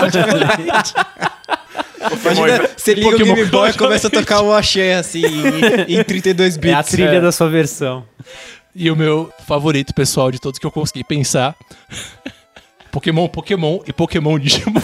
Imagina, você liga Pokémon o Game Boy e Color. começa a tocar o axé, assim, em, em trinta e dois bits. É a trilha da sua versão. E o meu favorito pessoal de todos que eu consegui pensar. Pokémon, Pokémon e Pokémon Digimon.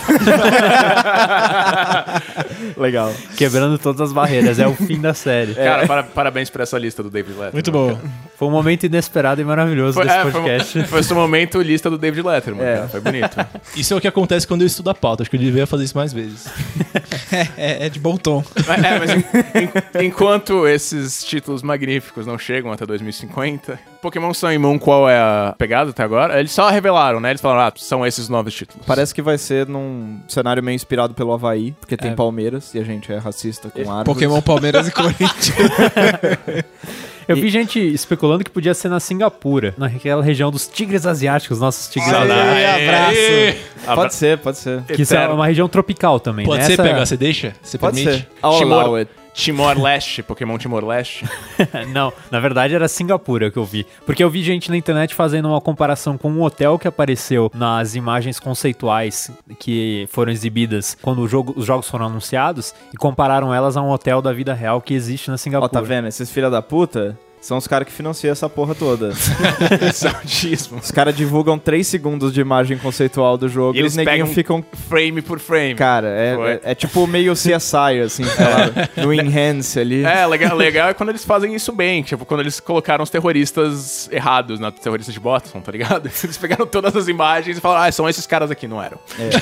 Legal. Quebrando todas as barreiras. É o fim da série. Cara, para- parabéns por essa lista do David Letterman. Muito bom. Foi um momento inesperado e maravilhoso Foi, desse é, foi, podcast. um- foi o seu momento lista do David Letterman, É. cara. Foi bonito. Isso é o que acontece quando eu estudo a pauta. Acho que eu devia fazer isso mais vezes. É, é de bom tom. Mas, é, mas en- en- enquanto esses títulos magníficos não chegam até dois mil e cinquenta, Pokémon Sun e Moon, qual é a pegada até agora? Eles só revelaram, né? Eles falaram, ah, são esses novos títulos. Parece que vai ser num cenário meio inspirado pelo Havaí, porque tem É. Palmeiras e a gente é racista com árvores. Pokémon Palmeiras e Corinthians. Eu vi gente especulando que podia ser na Singapura, naquela região dos tigres asiáticos, nossos tigres Olha asiáticos. aí, abraço. Abra- Pode ser, pode ser. Que isso é uma região tropical também, Pode né? ser, Essa- pegar, você deixa? Você Pode permite? ser. I'll Timor- allow it. Timor-Leste, Pokémon Timor-Leste. Não, na verdade era Singapura que eu vi. Porque eu vi gente na internet fazendo uma comparação com um hotel que apareceu nas imagens conceituais que foram exibidas quando o jogo- os jogos foram anunciados e compararam elas a um hotel da vida real que existe na Ó, Singapura. tá vendo? Esses filha da puta, São os caras que financiam essa porra toda. Saudismo. Os caras divulgam três segundos de imagem conceitual do jogo E e, eles os neguinhos pegam ficam... frame por frame. Cara, é, Foi. é, é tipo meio C S I, assim, falado, no Enhance ali. É, legal, legal é quando eles fazem isso bem. Tipo, quando eles colocaram os terroristas errados, na terroristas de Boston, tá ligado? Eles pegaram todas as imagens e falaram, ah, são esses caras aqui, não eram.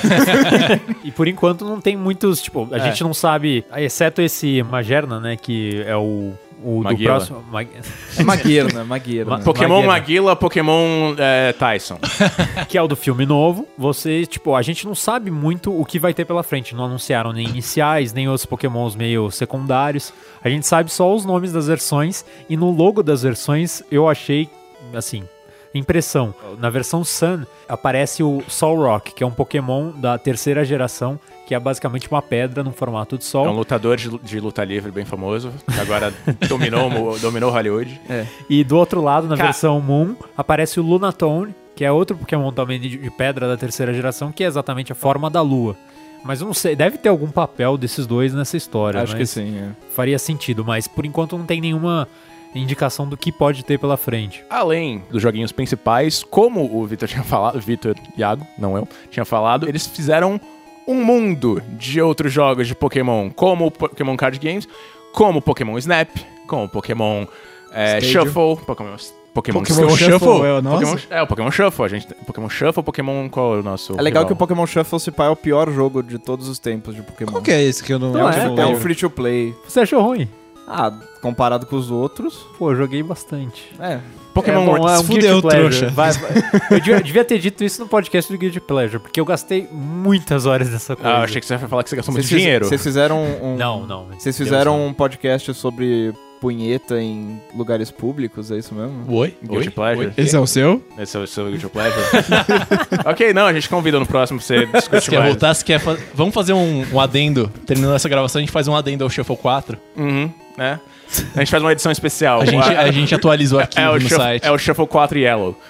E por enquanto não tem muitos, tipo, a É. gente não sabe, exceto esse Magerna, né, que é o, o do Maguila. próximo... Mag... É Maguirna, Maguirna. Ma- Pokémon Maguila. Maguila, Pokémon é, Tyson. que é o do filme novo. Você, tipo, a gente não sabe muito o que vai ter pela frente. Não anunciaram nem iniciais, nem outros Pokémons meio secundários. A gente sabe só os nomes das versões. E no logo das versões, eu achei, assim, impressão. Na versão Sun, aparece o Solrock, que é um Pokémon da terceira geração, que é basicamente uma pedra no formato de sol. É um lutador de, de luta livre bem famoso, que agora dominou, o- dominou Hollywood. E do outro lado, na Ca- versão Moon, aparece o Lunatone, que é outro Pokémon também de, de pedra da terceira geração, que é exatamente a forma da lua. Mas eu não sei, deve ter algum papel desses dois nessa história. Acho que mas sim, é. faria sentido, mas por enquanto não tem nenhuma indicação do que pode ter pela frente. Além dos joguinhos principais, como o Vitor tinha falado, Vitor Iago, não eu, tinha falado, eles fizeram um mundo de outros jogos de Pokémon, como o Pokémon Card Games, como o Pokémon Snap, como o Pokémon é, Stadium. Shuffle, Pokémon, Pokémon, Pokémon Shuffle é o nosso? Pokémon, é, o Pokémon Shuffle, a gente tem Pokémon Shuffle, Pokémon, qual é o nosso É legal rival? que o Pokémon Shuffle, se pá, é o pior jogo de todos os tempos de Pokémon. Qual que é esse que eu não... Não, eu é, não É um lembro? free to play. Você achou ruim? Ah, comparado com os outros, Pô, eu joguei bastante. é. Pokémon é, bom, é um fudeu, guilty pleasure. trouxa. Vai- vai- eu devia, devia ter dito isso no podcast do Guilty Pleasure, porque eu gastei muitas horas nessa coisa. Ah, eu achei que você ia falar que você gastou muito Vocês fiz- dinheiro. Vocês fizeram um... Não, não. Vocês Deus fizeram não. um podcast sobre punheta em lugares públicos, é isso mesmo? Oi? Guilty Oi? Pleasure. Oi? Esse é o seu? Esse é o seu Guilty Pleasure. Ok, não, a gente convida no próximo pra você discutir Você quer mais. voltar? Você quer fa- Vamos fazer um, um adendo. Terminando essa gravação, a gente faz um adendo ao Shuffle quatro. Uhum, né? A gente faz uma edição especial. A gente, a gente atualizou aqui é, o no shuffle, site. é o Shuffle quatro Yellow.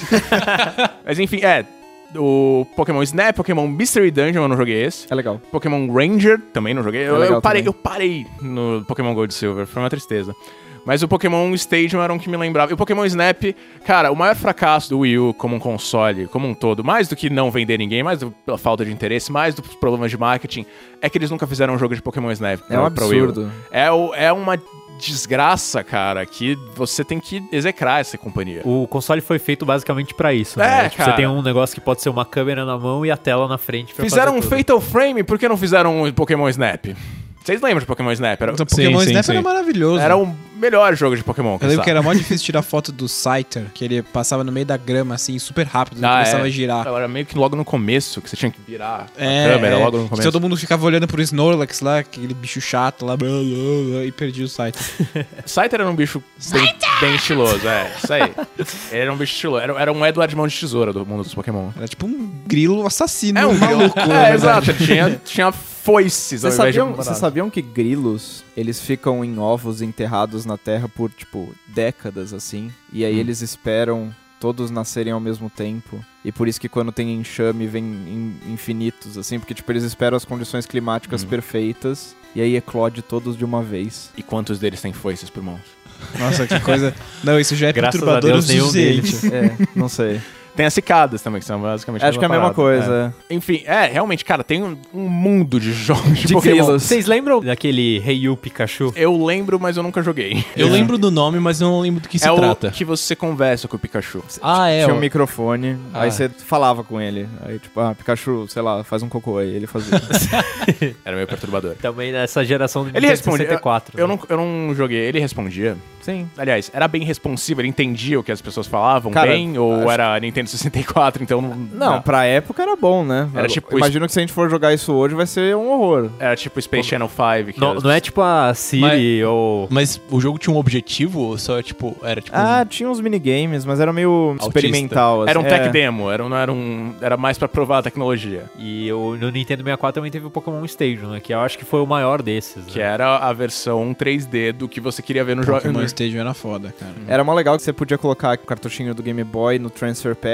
Mas enfim, é. O Pokémon Snap, Pokémon Mystery Dungeon, eu não joguei esse. É legal. Pokémon Ranger, também não joguei. Eu, legal eu parei, também. eu parei no Pokémon Gold e Silver, foi uma tristeza. Mas o Pokémon Stadium era um que me lembrava. E o Pokémon Snap, cara, o maior fracasso do Wii U como um console, como um todo, mais do que não vender ninguém, mais do, pela falta de interesse, mais dos problemas de marketing, é que eles nunca fizeram um jogo de Pokémon Snap. É um pra- pra Wii U. absurdo. É, o- é uma desgraça, cara, que você tem que execrar essa companhia. O console foi feito basicamente pra isso, É, né? Tipo, cara. você tem um negócio que pode ser uma câmera na mão e a tela na frente pra Fizeram um fazer tudo. Fatal Frame, por que não fizeram um Pokémon Snap? Vocês lembram de Pokémon Snap? Era, O Pokémon sim, Snap sim. era maravilhoso. era o melhor jogo de Pokémon. Eu lembro que sabe? era mó difícil tirar foto do Scyther, que ele passava no meio da grama, assim, super rápido, e Ah, começava é. a girar. Era meio que logo no começo, que você tinha que virar É, a câmera é, logo no que começo. todo mundo ficava olhando pro Snorlax lá, aquele bicho chato lá, blá, blá, blá, e perdia o Scyther. Scyther era um bicho bem, bem estiloso, é, isso aí. Ele era um bicho estiloso, era, era um Edward Mão de Tesoura do mundo dos Pokémon. Era tipo um grilo assassino, É um maluco. grilo. na É, verdade. exato, ele tinha, tinha foices ao Vocês invés de sabiam, barato. vocês sabiam que grilos, eles ficam em ovos enterrados na terra por, tipo, décadas, assim? E aí eles esperam todos nascerem ao mesmo tempo. E por isso que quando tem enxame, vem in- infinitos, assim. Porque, tipo, eles esperam as condições climáticas perfeitas. E aí eclode todos de uma vez. E quantos deles têm foices por mãos? Nossa, que coisa... Não, isso já é Graças a perturbador o Deus, nenhum suficiente. É, não sei. Tem as cicadas também, que são basicamente Acho que é a mesma parada. coisa. É. Enfim, é, realmente, cara, tem um, um mundo de jogos de, De Pokémon. grilos. Vocês lembram daquele Hey You Pikachu? Eu lembro, mas eu nunca joguei. Eu lembro do nome, mas eu não lembro do que se é trata. o que você conversa com o Pikachu. Ah, é. Tinha ó. um microfone, Ah. aí você falava com ele. Aí, tipo, ah, Pikachu, sei lá, faz um cocô aí. Ele fazia. Era meio perturbador. Também nessa geração de Ele responde. sessenta e quatro. Eu, né? não, eu não joguei. Ele respondia. Sim. Aliás, era bem responsivo, ele entendia o que as pessoas falavam Cara, bem, ou acho- era Nintendo sessenta e quatro, então não. Não, pra época era bom, né? Era Eu tipo Imagino que se a gente for jogar isso hoje vai ser um horror. Era tipo Space Channel cinco. Que Não, as- não é tipo a Siri ou... Mas o jogo tinha um objetivo ou só, tipo, era tipo... Ah, tinha uns minigames, mas era meio Autista. experimental. Assim. Era um É. tech demo, era, não era um. Era mais pra provar a tecnologia. E o, no Nintendo sessenta e quatro também teve o Pokémon Stadium, né? Que eu acho que foi o maior desses. Que né? era a versão três D do que você queria ver no jogo. Pokémon Stadium era foda, cara. Era mó legal que você podia colocar o cartuchinho do Game Boy no Transfer Pack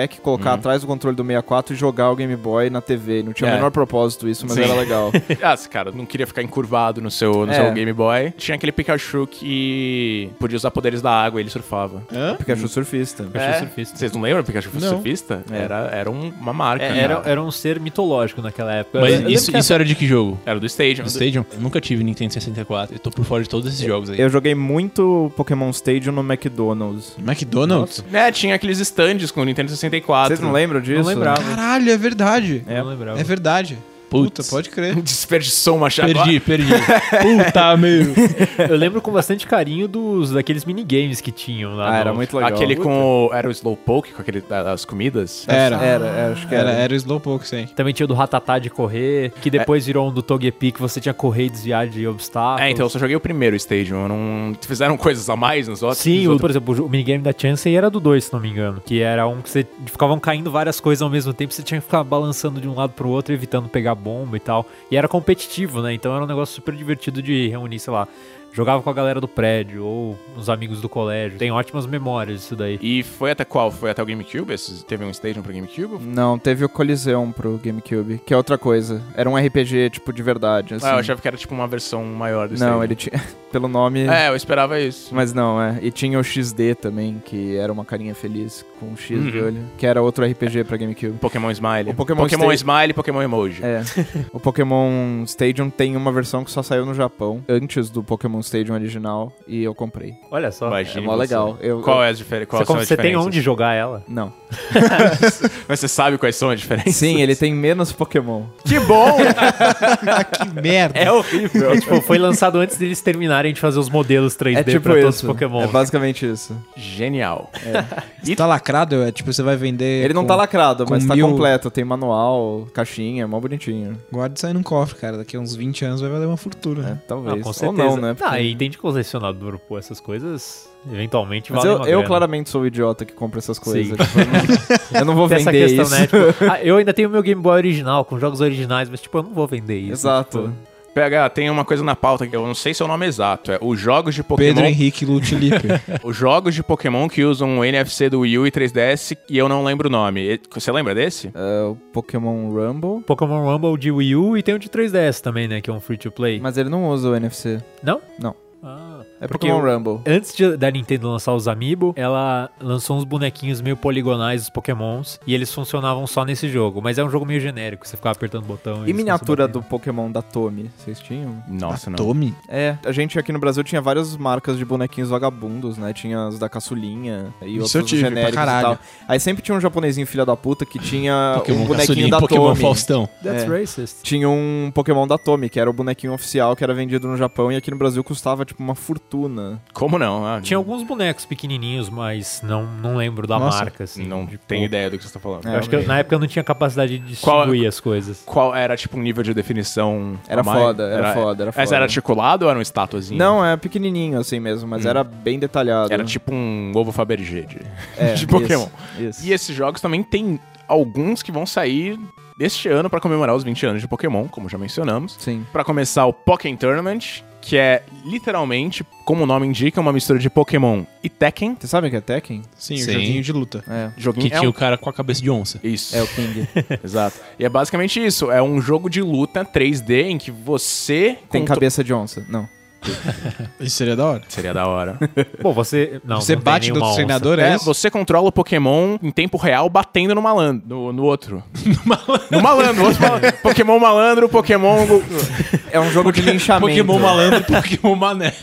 Joystick, colocar Uhum. atrás do controle do sessenta e quatro e jogar o Game Boy na T V. Não tinha É. o menor propósito isso, mas Sim. era legal. Ah, se cara não queria ficar encurvado no seu, no É. seu Game Boy. Tinha aquele Pikachu que podia usar poderes da água e ele surfava. Hã? Pikachu surfista. Pikachu É. surfista. Vocês não lembram do Pikachu Não. surfista? É. Era, era um- uma marca. É, né? era, era um ser mitológico naquela época. Eu Mas lembro isso, que isso era de que jogo? Era do Stadium. Do Stadium? Eu nunca tive Nintendo sessenta e quatro. Eu tô por fora de todos esses jogos aí. Eu joguei muito Pokémon Stadium no McDonald's. McDonald's? É, tinha aqueles stands com o Nintendo sessenta e quatro. Vocês não lembram disso? Não lembrava. Caralho, é verdade. Eu não lembrava. É verdade. Puta, pode crer. Desperdiçou uma chave. Perdi, perdi. Puta, meu. Eu lembro com bastante carinho dos daqueles minigames que tinham lá. Ah, no- era muito legal. Aquele com o... Era o Slowpoke, com aquele das comidas? Era. Era, era, acho que Era, era. era o Slowpoke, sim. Também tinha o do Ratatá de correr, que depois virou um do Togepi, que você tinha que correr e desviar de obstáculos. É, então eu só joguei o primeiro Stadium. Eu não... Fizeram coisas a mais nos outros? Sim, nos o, outros? por exemplo, o minigame da Chansey era do dois, se não me engano. Que era um que você ficavam caindo várias coisas ao mesmo tempo, você tinha que ficar balançando de um lado pro outro, evitando pegar bomba e tal. E era competitivo, né? Então era um negócio super divertido de reunir, sei lá. Jogava com a galera do prédio ou os amigos do colégio. Tem ótimas memórias disso daí. E foi até qual? Foi até o GameCube? Esse- Teve um Stadium pro GameCube? Não, teve o Coliseum pro GameCube, que é outra coisa. Era um R P G, tipo, de verdade, assim. Ah, eu achava que era tipo uma versão maior do Não, Stadium. ele tinha... Pelo nome... É, eu esperava isso. Mas não, é. E tinha o X D também, que era uma carinha feliz, com um X de Uhum. olho. Que era outro R P G pra GameCube. Pokémon Smile. O Pokémon Pokémon Sta- Smile e Pokémon Emoji. É. O Pokémon Stadium tem uma versão que só saiu no Japão, antes do Pokémon Stadium original, e eu comprei. Olha só. Imagine É mó você. legal. Eu- Qual eu- é as diferenças? Você, Quais são como as você tem diferenças? onde jogar ela? Não. Mas você sabe quais são as diferenças? Sim, ele tem menos Pokémon. Que bom! Que merda. é horrível. É, tipo, foi lançado antes deles terminarem de fazer os modelos três D É tipo pra todos isso. os Pokémon. É basicamente isso. Genial. Se tá lacrado, é tipo, você vai vender... Ele não com- tá lacrado, com mas tá mil- completo. Tem manual, caixinha, mó bonitinho. Guarda e sai num cofre, cara. Daqui a uns vinte anos vai valer uma fortuna. É, né? talvez. Ah, com Ou certeza. não, né? Ah, Porque- e tem de colecionador, pô, essas coisas eventualmente Mas valem eu, uma eu grana. claramente sou o idiota que compra essas coisas. Sim. Tipo, eu, não, eu não vou Tem essa vender questão, isso. né? Tipo, ah, eu ainda tenho meu Game Boy original, com jogos originais, mas tipo, eu não vou vender isso. Exato. Tipo, P H, tem uma coisa na pauta que eu não sei se é o nome exato. É os jogos de Pokémon. Pedro Henrique Lutilipe. Os jogos de Pokémon que usam o N F C do Wii U e três D S e eu não lembro o nome. E- Você lembra desse? É, o Pokémon Rumble. Pokémon Rumble de Wii U e tem o de três D S também, né? Que é um free to play. Mas ele não usa o N F C. Não? Não. Ah, É porque Pokémon eu- Rumble. Antes de- da Nintendo lançar os Amiibo, ela lançou uns bonequinhos meio poligonais dos Pokémons e eles funcionavam só nesse jogo. Mas é um jogo meio genérico, você ficava apertando o botão. E eles miniatura ficam do Pokémon da Tomy? Vocês tinham? Nossa, não. Tommy? É, a gente aqui no Brasil tinha várias marcas de bonequinhos vagabundos, né? Tinha os da caçulinha e Isso eu outros tive, pra genéricos e caralho. tal. Aí sempre tinha um japonesinho filha da puta que tinha Pokémon um bonequinho Caçulinha, da Pokémon Tomy. Faustão. That's É. racist. Tinha um Pokémon da Tomy, que era o bonequinho oficial que era vendido no Japão e aqui no Brasil custava tipo uma fortuna. Como não? Ah, Tinha alguns bonecos pequenininhos, mas não, não lembro da Nossa, marca, assim. Não tipo, tenho ideia do que você está falando. É, Eu acho que eu- na época eu não tinha capacidade de Qual- distinguir as coisas. Qual era, tipo, um nível de definição? Era a mais? foda, era foda, era Mas foda. era articulado ou era um estatuazinho? Não, é pequenininho assim mesmo, mas Hum. era bem detalhado. Era tipo um ovo Fabergé de, é, de Pokémon. Isso, isso. E esses jogos também tem alguns que vão sair este ano pra comemorar os vinte anos de Pokémon, como já mencionamos. Sim. Pra começar, o Pokémon Tournament, que é literalmente, como o nome indica, uma mistura de Pokémon e Tekken. Você sabe o que é Tekken? Sim, Sim. o joguinho de luta. É. Joguinho Que é tinha um- o cara com a cabeça de onça. Isso. É o King. Exato. E é basicamente isso. É um jogo de luta três D em que você... Tem contro- cabeça de onça. Não. Isso seria da hora. Seria da hora. Bom, você. Não, Você não tem bate no nenhuma onça. treinador, é, É, isso? você controla o Pokémon em tempo real batendo no malandro, no, no outro. no malandro, outro malandro. Pokémon malandro, Pokémon... É um jogo de linchamento. Pokémon malandro, Pokémon mané.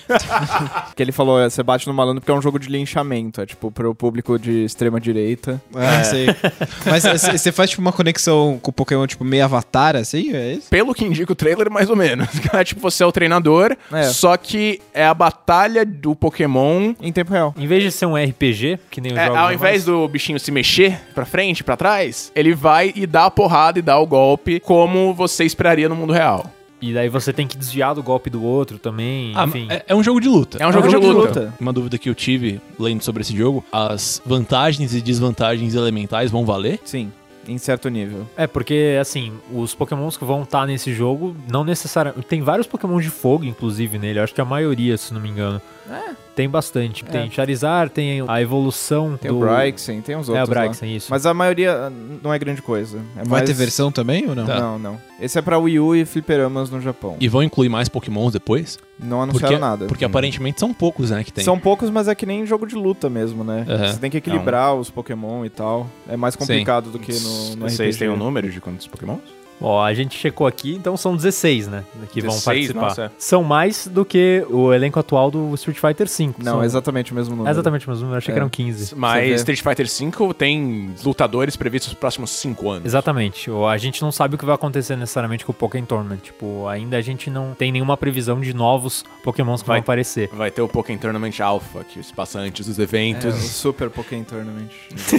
Que ele falou, é, você bate no malandro porque é um jogo de linchamento. É tipo pro público de extrema direita. Ah, sei. Mas você faz tipo uma conexão com o Pokémon, tipo, meio avatar, assim? É isso? Pelo que indica o trailer, mais ou menos. É tipo, você é o treinador, É. só que é a batalha do Pokémon... Em tempo real. Em vez de ser um R P G, que nem os É, jogos ao invés normais, do bichinho se mexer pra frente, pra trás, ele vai e dá a porrada e dá o golpe como você esperaria no mundo real. E daí você tem que desviar do golpe do outro também, Ah, enfim. é, é um jogo de luta. É um jogo de luta. Uma dúvida que eu tive lendo sobre esse jogo, as vantagens e desvantagens elementais vão valer? Sim. em certo nível. É, porque, assim, os pokémons que vão estar nesse jogo, não necessariamente... Tem vários pokémons de fogo, inclusive, nele. Eu acho que a maioria, se não me engano. É. Tem bastante. Tem É. Charizard, tem a evolução Tem do... o Braixen, tem os É, outros o Braixen, lá. isso. Mas a maioria não é grande coisa. É Vai mais... ter versão também ou não? Tá. Não, não. Esse é pra Wii U e fliperamas no Japão. E vão incluir mais pokémons depois? Não anunciaram Porque, nada. porque aparentemente são poucos, né, que tem. São poucos, mas é que nem jogo de luta mesmo, né? Uhum. Você tem que equilibrar os Pokémon e tal. É mais complicado do que no, no R P G. Vocês têm um número de quantos Pokémons? Ó, a gente checou aqui, então são dezesseis, né? Que vão dezesseis? participar. Nossa, é. São mais do que o elenco atual do Street Fighter cinco. Não, são... é exatamente o mesmo número. É exatamente o mesmo número, achei É. que eram quinze. Mas vê. Street Fighter cinco tem lutadores previstos nos próximos cinco anos. Exatamente. O- A gente não sabe o que vai acontecer necessariamente com o Pokémon Tournament. Tipo, ainda a gente não tem nenhuma previsão de novos Pokémons que Vai- vão aparecer. Vai ter o Pokémon Tournament Alpha, que se passa antes dos É, eventos. o Super Pokémon Tournament.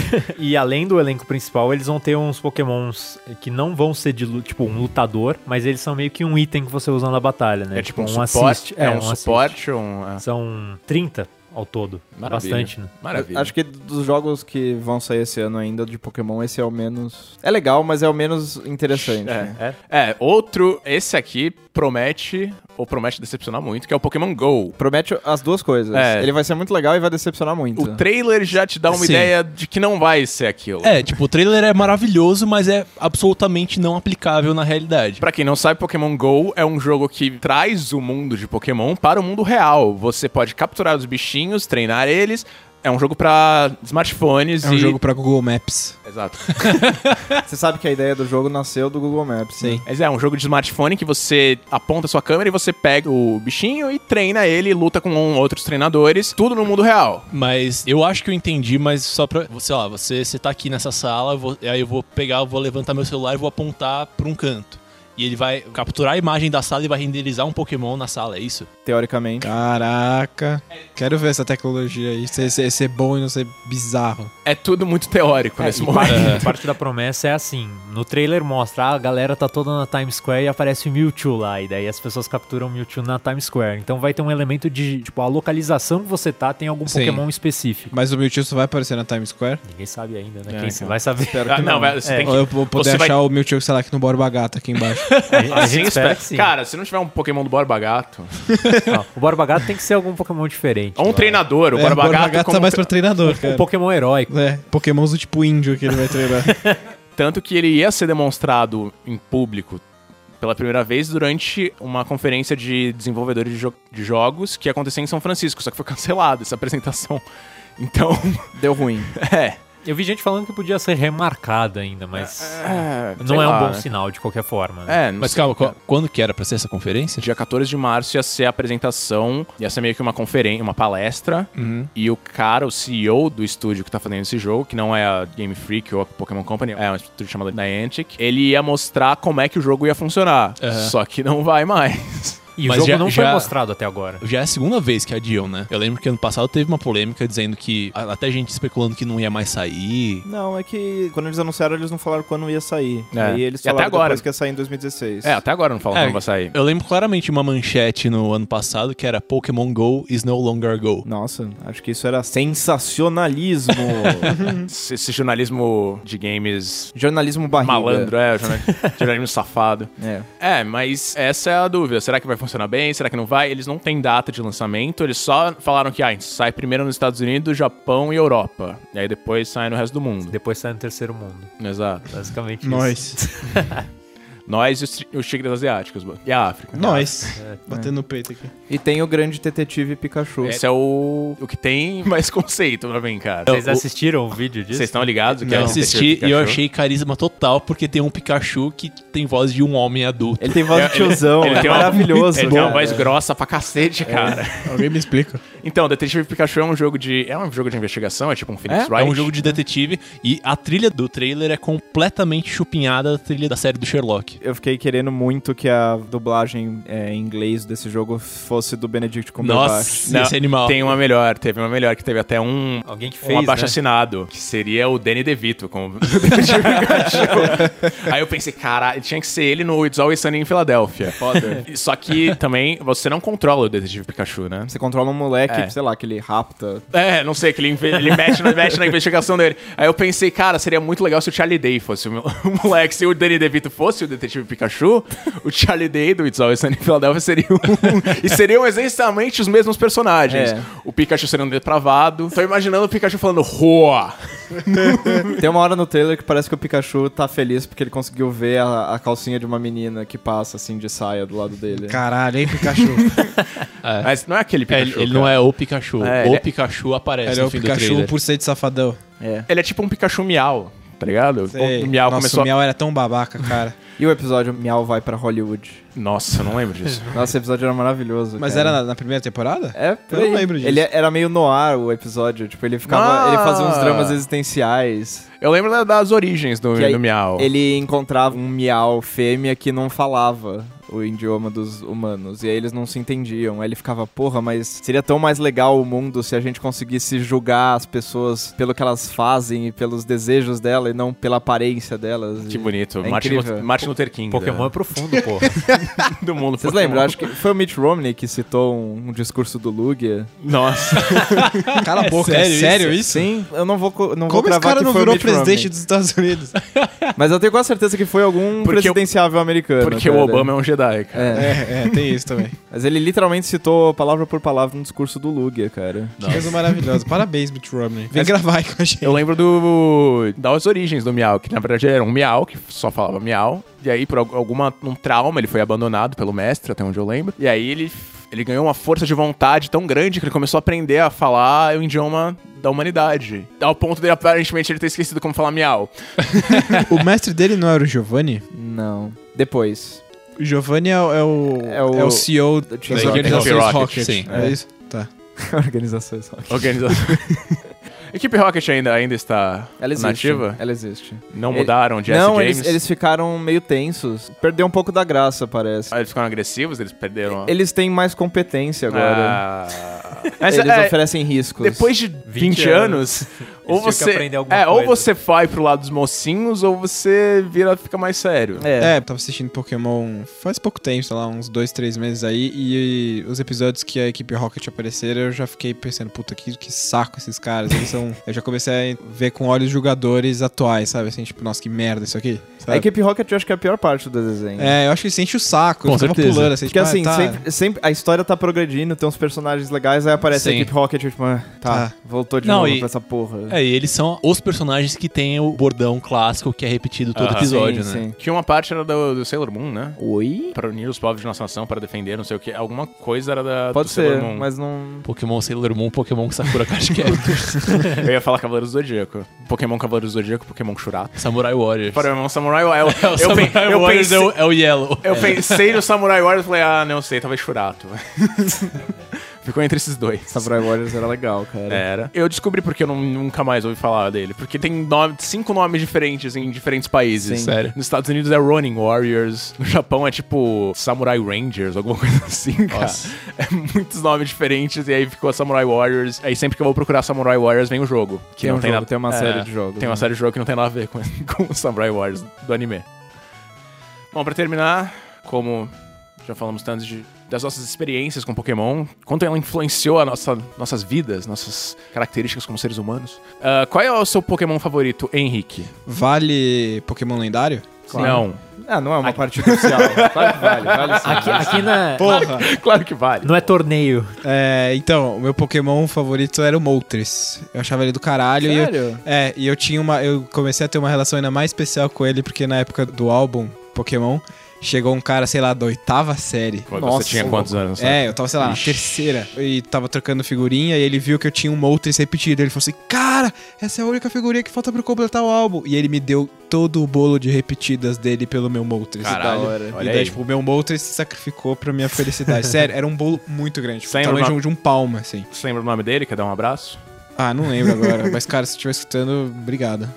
E além do elenco principal, eles vão ter uns Pokémons que não vão ser de lu- tipo um lutador, mas eles são meio que um item que você usa na batalha, né? É tipo um, um suporte. assist. É, um, assist. suporte, um... é. São trinta ao todo. Maravilha. Bastante, né? Maravilha. Acho que dos jogos que vão sair esse ano ainda de Pokémon, esse é o menos... É legal, mas é o menos interessante. É. né? É, outro, esse aqui promete, ou promete decepcionar muito, que é o Pokémon GO. Promete as duas coisas. É. Ele vai ser muito legal e vai decepcionar muito. O trailer já te dá uma Sim. ideia de que não vai ser aquilo. É, tipo, o trailer é maravilhoso, mas é absolutamente não aplicável na realidade. Pra quem não sabe, Pokémon GO é um jogo que traz o mundo de Pokémon para o mundo real. Você pode capturar os bichinhos, treinar eles. É um jogo pra smartphones É um e... jogo pra Google Maps. Exato. Você sabe que a ideia do jogo nasceu do Google Maps. Sim. Mas é um jogo de smartphone que você aponta a sua câmera e você pega o bichinho e treina ele, luta com outros treinadores, tudo no mundo real. Mas eu acho que eu entendi, mas só pra. Sei lá, você, você tá aqui nessa sala, eu vou- aí eu vou pegar, eu vou levantar meu celular e vou apontar pra um canto. E ele vai capturar a imagem da sala e vai renderizar um Pokémon na sala, é isso? Teoricamente. Caraca. Quero ver essa tecnologia aí. Ser, ser, ser bom e não ser bizarro. É tudo muito teórico É, nesse e momento. parte, parte da promessa é assim, no trailer mostra, ah, a galera tá toda na Times Square e aparece o Mewtwo lá, e daí as pessoas capturam o Mewtwo na Times Square. Então vai ter um elemento de, tipo, a localização que você tá tem algum Sim. Pokémon específico. Mas o Mewtwo só vai aparecer na Times Square? Ninguém sabe ainda, né? É, Quem então. vai saber? Espero Ah, que não, não. velho, você É. tem que... Ou eu vou poder Você vai- achar o Mewtwo, sei lá, aqui no Borba Gato, aqui embaixo. A Assim gente espera espera. que sim. Cara, se não tiver um Pokémon do Borba Gato, Não, o Borba Gato tem que ser algum Pokémon diferente. ou um eu treinador, o É, Borba, Borba Gato, Gato como tá mais tre- pra treinador, acho. cara. Um Pokémon heróico. É, Pokémons do tipo índio que ele vai treinar. Tanto que ele ia ser demonstrado em público pela primeira vez durante uma conferência de desenvolvedores de, jo- de jogos que ia acontecer em São Francisco, só que foi cancelada essa apresentação. Então, Deu ruim. é. Eu vi gente falando que podia ser remarcada ainda, mas é sei não é um lá, bom né? sinal de qualquer forma. né? É, não Mas sei. calma, qu- quando que era pra ser essa conferência? Dia quatorze de março ia ser a apresentação, ia ser meio que uma conferência, uma palestra, Uhum. e o cara, o C E O do estúdio que tá fazendo esse jogo, que não é a Game Freak ou a Pokémon Company, é um estúdio chamado Niantic, ele ia mostrar como é que o jogo ia funcionar. Uhum. Só que não vai mais. E Mas o jogo já- não já- foi mostrado até agora. Já é a segunda vez que adiam, né? Eu lembro que ano passado teve uma polêmica dizendo que. a- Até gente especulando que não ia mais sair. Não, é que quando eles anunciaram, eles não falaram quando ia sair. É. Aí eles E até falaram agora. depois que ia sair em dois mil e dezesseis. É, até agora não falam É, quando vai sair. Eu lembro claramente uma manchete no ano passado que era Pokémon Go is no longer Go. Nossa, acho que isso era sensacionalismo. Esse, esse jornalismo de games Jornalismo barriga. malandro, é, jornal- jornalismo safado. É. É, mas essa é a dúvida. Será que vai funcionar bem? Será que não vai? Eles não têm data de lançamento, eles só falaram que ah, a gente sai primeiro nos Estados Unidos, Japão e Europa. E aí depois sai no resto do mundo. Depois sai no terceiro mundo. Exato. Basicamente isso. Nós. Nós e os, os tigres asiáticos. E a África. Nós. Batendo no peito aqui. E tem o grande detetive Pikachu. Esse é o, o que tem mais conceito pra mim, cara. Vocês o- assistiram o vídeo disso? Vocês estão ligados? Que Eu é o assisti Detetive e eu Pikachu? achei carisma total porque tem um Pikachu que tem voz de um homem adulto. Ele tem voz de tiozão, Ele é tem uma- maravilhoso. Ele tem uma cara. voz grossa pra cacete, cara. Alguém me explica. Então, Detetive Pikachu é um jogo de. É um jogo de investigação, é tipo um Phoenix É, Wright. é um jogo de detetive e a trilha do trailer é completamente chupinhada da trilha da série do Sherlock. Eu fiquei querendo muito que a dublagem é, em inglês desse jogo fosse do Benedict Cumberbatch. Nossa, Não, esse animal. Tem uma melhor, teve uma melhor, que teve até um, Alguém que um fez, abaixo né? assinado, que seria o Danny DeVito como Aí eu pensei, cara, tinha que ser ele no It's Always Sunny em Filadélfia. Foda. Só que também você não controla o Detetive Pikachu, né? Você controla um moleque, É. sei lá, que ele rapta. É, não sei, que ele, inve- ele mexe, na, mexe na investigação dele. Aí eu pensei, cara, seria muito legal se o Charlie Day fosse o, meu, o moleque. Se o Danny DeVito fosse o Detetive Pikachu, o Charlie Day do It's Always Sunny em Philadelphia seria um... e seriam essencialmente os mesmos personagens. É. O Pikachu seria um depravado. Tô imaginando o Pikachu falando, Roa! Tem uma hora no trailer que parece que o Pikachu tá feliz porque ele conseguiu ver a, a calcinha de uma menina que passa, assim, de saia do lado dele. Caralho, hein, Pikachu? É. Mas não é aquele É, Pikachu, ele ele cara. não é o Pikachu. É, o ele é- Pikachu aparece Ele é no o fim do Pikachu trailer. por ser de safadão. É. Ele é tipo um Pikachu miau, tá ligado? Sei. O miau Nossa, começou... o Miau era tão babaca, cara. E o episódio Miau vai pra Hollywood. Nossa, eu não lembro disso. Nossa, esse episódio era maravilhoso. Mas cara. era na, na primeira temporada? É, por Eu não aí. lembro disso. Ele era meio noir o episódio. Tipo, ele ficava. Ah! Ele fazia uns dramas existenciais. Eu lembro da- das origens do, Que aí do miau. Ele encontrava um miau fêmea que não falava o idioma dos humanos. E aí eles não se entendiam. Aí ele ficava, porra, mas seria tão mais legal o mundo se a gente conseguisse julgar as pessoas pelo que elas fazem e pelos desejos dela e não pela aparência delas. Que E- bonito. É Martin, incrível. Luther, Martin Luther King. Pokémon é da- profundo, pô. do mundo Vocês Pokémon. lembram? Acho que foi o Mitt Romney que citou um, um discurso do Lugia. Nossa. Cala a É boca, sério é sério isso? isso? Sim, eu não vou, co- não vou Como esse cravar cara que não foi o virou Mitt presidente Romney. dos Estados Unidos? Mas eu tenho quase certeza que foi algum Porque o- presidenciável americano. Porque cara. o Obama é um Jedi, cara. É. É, é, tem isso também. Mas ele literalmente citou palavra por palavra no discurso do Lugia, cara. Que coisa maravilhosa. Parabéns, Mitt Romney. Vem gravar aí com a gente. Eu lembro do das origens do miau, que na verdade era um miau, que só falava miau. E aí, por al- alguma um trauma, ele foi abandonado pelo mestre, até onde eu lembro. E aí ele, ele ganhou uma força de vontade tão grande que ele começou a aprender a falar o idioma da humanidade. Ao ponto dele, aparentemente, ele ter esquecido como falar miau. O mestre dele não era o Giovanni? Não. Depois. O Giovanni é, o- é o, É o- é o C E O do das Team organizações Rocket, Rocket. sim. É, É. isso? Tá. Organizações. Organização. Equipe Rocket ainda, ainda está Ela existe. nativa? Ela existe. Não Ele- mudaram de S. Não, James? eles, eles ficaram meio tensos. Perdeu um pouco da graça, parece. Ah, eles ficaram agressivos? Eles perderam... a- Eles têm mais competência agora. Ah. Mas, Eles é, oferecem riscos. depois de vinte, anos, ou tinham que você aprender alguma é, ou coisa. você vai pro lado dos mocinhos ou você vira fica mais sério. É. É, tava assistindo Pokémon faz pouco tempo, sei lá, uns dois, três meses aí, e, os episódios que a equipe Rocket apareceram, eu já fiquei pensando, puta, que, que saco esses caras. Eles são. Eu já comecei a ver com olhos jogadores atuais, sabe? Assim, tipo, nossa, que merda isso aqui. A Sabe? equipe Rocket eu acho que é a pior parte do desenho. É, eu acho que sente o saco. Com eu tava certeza. pulando assim, Porque tipo, assim, ah, tá. sempre, sempre a história tá progredindo, tem uns personagens legais, aí aparece Sim. a equipe Rocket, tipo, ah, tá, Tá. voltou de Não, novo e- pra essa porra. É, e eles são os personagens que têm o bordão clássico que é repetido todo Ah, episódio, sim, né? sim. Tinha uma parte era do, do Sailor Moon, né? Oi? Para unir os povos de nossa nação, para defender, não sei o que. Alguma coisa era da Pode do ser, Sailor Moon. mas não... Pokémon Sailor Moon, Pokémon Sakura Card Captors, Eu ia falar Cavaleiros do Zodíaco. Pokémon Cavaleiros do Zodíaco, Pokémon Shurato. Samurai Warriors. Pokémon Samurai Warriors. É, o Eu, Samurai pen- eu Warriors pensei, é, o, é o Yellow. eu pensei no Samurai Warriors e falei, ah, não sei, talvez Shurato. Ficou entre esses dois. Samurai Warriors era legal, cara. Era. Eu descobri porque eu não- nunca mais ouvi falar dele. Porque tem nome- cinco nomes diferentes em diferentes países. Sim. Sério. Nos Estados Unidos é Ronin Warriors. No Japão é tipo Samurai Rangers, alguma coisa assim, cara. Nossa. É muitos nomes diferentes e aí ficou Samurai Warriors. Aí sempre que eu vou procurar Samurai Warriors vem o jogo. Que Tem não um tem jogo, nada. tem uma É, série de jogos. Tem uma né? série de jogo que não tem nada a ver com, com o Samurai Warriors do anime. Bom, pra terminar, como já falamos tanto de, das nossas experiências com Pokémon, quanto ela influenciou a nossa, nossas vidas, nossas características como seres humanos. Ah, qual é o seu Pokémon favorito, Henrique? Vale Pokémon lendário? Não. Ah, não é uma partida oficial. Claro que vale, vale sim. Aqui, aqui na, Porra! Claro que vale. não é torneio. É, então, o meu Pokémon favorito era o Moltres. Eu achava ele do caralho. E eu, Sério? é, e eu tinha uma. Eu comecei a ter uma relação ainda mais especial com ele, porque na época do álbum Pokémon, chegou um cara, sei lá, da oitava série. Quando Nossa, você tinha quantos anos? É, eu tava, sei lá, na terceira. E tava trocando figurinha e ele viu que eu tinha um Moltres repetido. Ele falou assim, cara, essa é a única figurinha que falta pra eu completar o álbum. E ele me deu todo o bolo de repetidas dele pelo meu Moltres. Caralho, E olha daí, aí. e daí, tipo, o meu Moltres se sacrificou pra minha felicidade. Sério, era um bolo muito grande. Tipo, Sem o tamanho de uma- um, de um palmo, assim. Você lembra o nome dele? Quer dar um abraço? Ah, não lembro agora. Mas, cara, se estiver escutando, obrigado.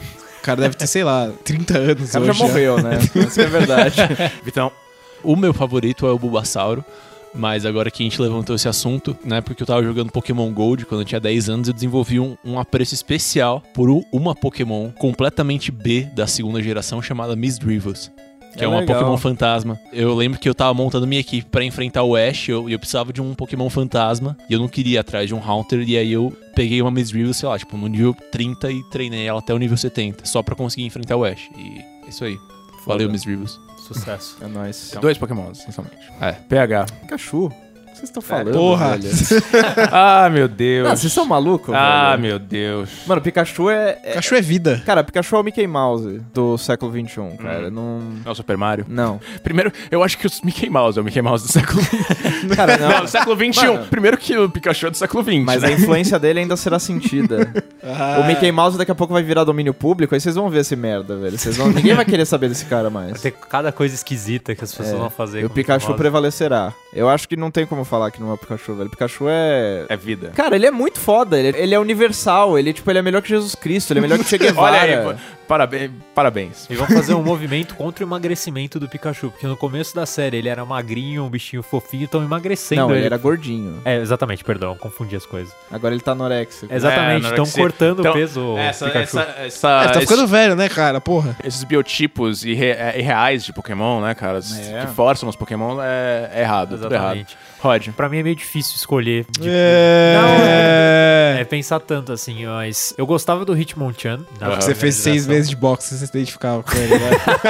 cara deve ter, sei lá, trinta anos. O cara já hoje, morreu, né? Isso é verdade. Vitão, O meu favorito é o Bulbasauro, mas agora que a gente levantou esse assunto, né, porque eu tava jogando Pokémon Gold quando eu tinha dez anos, eu desenvolvi um, um apreço especial por u- uma Pokémon completamente B da segunda geração chamada Misdreavus. Que é, É uma legal. Pokémon fantasma. Eu lembro que eu tava montando minha equipe pra enfrentar o Ash e eu, eu precisava de um Pokémon fantasma. E eu não queria ir atrás de um Haunter. E aí eu peguei uma Misdreavus, sei lá, tipo, no nível trinta e treinei ela até o nível setenta. Só pra conseguir enfrentar o Ash. E é isso aí. Valeu, Misdreavus. Sucesso. É nóis. dois Pokémons, essencialmente. É. P H. Pikachu. O que vocês estão falando, porra. velho? Ah, meu Deus. Não, vocês são malucos, Ah, velho? meu Deus. Mano, Pikachu é... é- Cachorro é vida. Cara, Pikachu é o Mickey Mouse do século vinte e um, cara. Não... Não, Super Mario. Não. Primeiro, eu acho que o Mickey Mouse é o Mickey Mouse do século vinte. Cara, não. Não, do século vinte e um. Mano. Primeiro que o Pikachu é do século vinte. Mas né? a influência dele ainda será sentida. Ah, O Mickey Mouse daqui a pouco vai virar domínio público, aí vocês vão ver esse merda, velho. Vocês vão... Ninguém vai querer saber desse cara mais. Vai ter cada coisa esquisita que as pessoas É. vão fazer. E o com Pikachu mouse. prevalecerá. Eu acho que não tem como falar que não é o Pikachu, velho. Pikachu é... É vida. Cara, ele é muito foda. Ele, ele é universal. Ele, tipo, ele é melhor que Jesus Cristo. Ele é melhor que Che Guevara. Olha aí, pô. parabéns. parabéns. E vão fazer um movimento contra o emagrecimento do Pikachu, porque no começo da série ele era magrinho, um bichinho fofinho, estão emagrecendo Não, ele ele. era gordinho. É, exatamente, perdão, confundi as coisas. Agora ele tá anoréxico. Exatamente, É, estão anorexia. cortando Então, o peso o Essa, Pikachu. essa, essa, É, tá esse- ficando velho, né, cara? Porra. esses biotipos irre- é, irreais de Pokémon, né, cara? É. Que forçam os Pokémon é, é errado. Tudo errado. Exatamente. Rod. Pra mim é meio difícil escolher. de- É. É pensar tanto assim, mas eu gostava do Hitmonchan. na Você Você fez seis organização. meses de boxe, você se identificava com ele, né?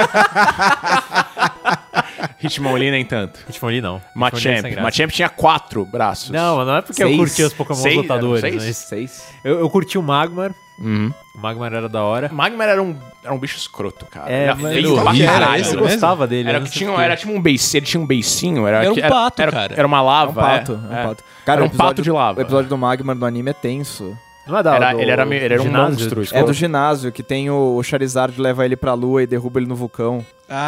Hitmonlee nem tanto. Hitmonlee não. Hitmonlee é sem Machamp. graça. Machamp tinha quatro braços. Não, não é porque eu Seis? curti os Pokémon Seis? lutadores, Eram seis? mas Seis. eu, eu curti o Magmar. Uhum. O Magmar era da hora. Magmar era um, era um bicho escroto, cara. É, era mas feio ele pra horrível, caralho. era eu esse gostava dele. Era, eu não que sei tinha, porquê. era tipo um beicinho, ele tinha um beicinho. Era, Era um que- pato, era, cara. Era uma É um lava. pato, é, é um é. pato. Cara, Era o um pato episódio- de lava. O episódio do Magmar do anime é tenso. Não é da Era, do ele era, meio- ele era um ginásio? monstro. É tipo, do ginásio, que tem o Charizard leva ele pra lua e derruba ele no vulcão.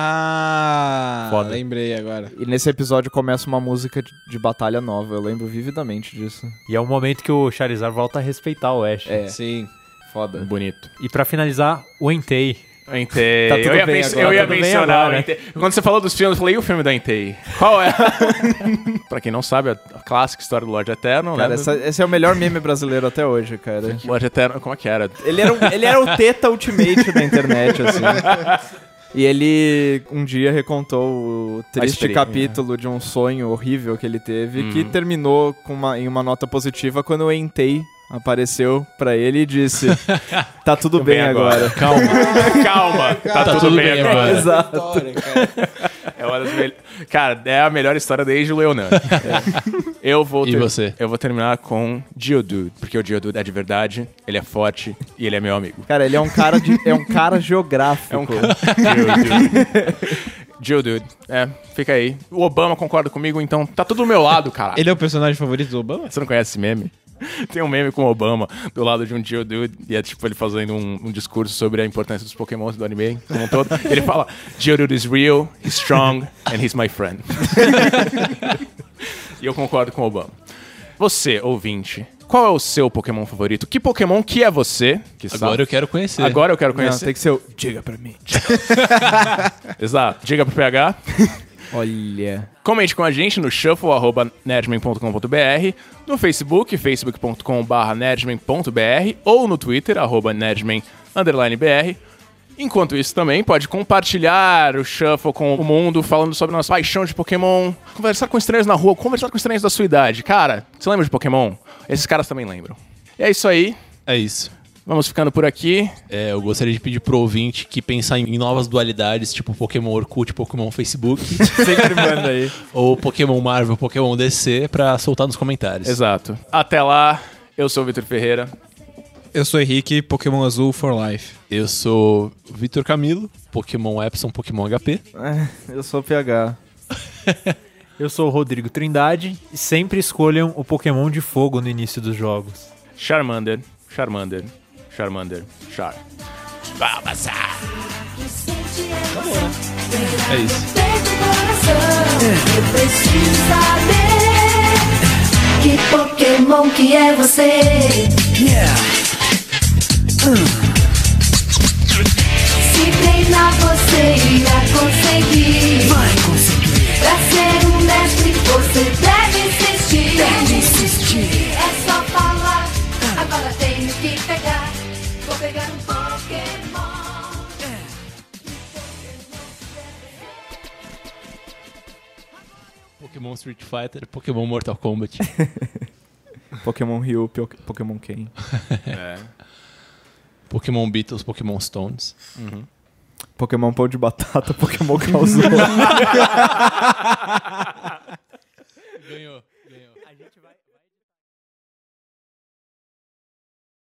Ah, Foda. lembrei agora. E nesse episódio começa uma música de, de batalha nova. Eu lembro vividamente disso. E é o momento que o Charizard volta a respeitar o Ash. É, Sim. foda. Bonito. E pra finalizar, o Entei. O Entei. Tá tudo eu ia, bem men- agora, eu ia tá tudo bem mencionar agora. o Entei. Quando você falou dos filmes, eu falei, e o filme do Entei? Qual é? Pra quem não sabe, a clássica história do Lorde Eterno, Cara, né? essa- esse é o melhor meme brasileiro até hoje, cara. Lorde Eterno, como é que era? Ele era, um- ele era o teta ultimate da internet, assim. E ele um dia recontou o triste experiência. capítulo de um sonho horrível que ele teve, Hum. que terminou com uma, em uma nota positiva quando o Entei apareceu pra ele e disse: tá tudo bem, bem agora. agora. Calma. Calma. Tá, tudo, bem, agora. Exato. É uma das mel- Cara, é a melhor história desde o Leonan. Eu vou E ter- você? Eu vou terminar com Geodude, porque o Geodude é de verdade, ele é forte e ele é meu amigo. Cara, ele é um cara, de, é um cara geográfico. É um cara. Geodude. Geodude. É, fica aí. O Obama concorda comigo, então tá tudo do meu lado, cara. Ele é o personagem favorito do Obama? Você não conhece esse meme? Tem um meme com o Obama do lado de um Geodude e é tipo ele fazendo um, um discurso sobre a importância dos Pokémons do anime como um todo. Ele fala: Geodude is real, he's strong and he's my friend. E eu concordo com o Obama. Você, ouvinte, qual é o seu Pokémon favorito? Que Pokémon que é você? Que Agora sabe? eu quero conhecer. Agora eu quero Não, conhecer. tem que ser o diga pra mim. Exato. Diga pro P H. Olha. Comente com a gente no shuffle arroba nerdman ponto com ponto b r, no Facebook, facebook ponto com barra nerdman ponto b r ou no Twitter, arroba nerdman underline br. Enquanto isso também, pode compartilhar o Shuffle com o mundo, falando sobre nossa paixão de Pokémon, conversar com estranhos na rua, conversar com estranhos da sua idade. Cara, você lembra de Pokémon? Esses caras também lembram. E é isso aí, É isso. vamos ficando por aqui. É, eu gostaria de pedir pro ouvinte que pensar em novas dualidades, tipo Pokémon Orkut, Pokémon Facebook, Sempre manda aí. ou Pokémon Marvel, Pokémon D C, pra soltar nos comentários. Exato. Até lá, eu sou o Vitor Ferreira. Eu sou Henrique, Pokémon Azul for Life. Eu sou Vitor Camilo, Pokémon Epson, Pokémon H P. É, eu sou o P H. Eu sou o Rodrigo Trindade e sempre escolham o Pokémon de fogo no início dos jogos. Charmander, Charmander, Charmander, Char. Bulbasaur. É isso. Desde o coração, eu preciso saber que Pokémon que é você. Yeah. Uh. ensinar você irá conseguir. Vai conseguir. Pra ser um mestre você deve insistir. Deve insistir. É só falar, agora tenho que pegar. Vou pegar um Pokémon. Pokémon Street Fighter, Pokémon Mortal Kombat. Pokémon Ryu, Pio- Pokémon Ken. É. Pokémon Beatles, Pokémon Stones. Pokémon Pão de Batata, Pokémon Calzone. Ganhou, ganhou.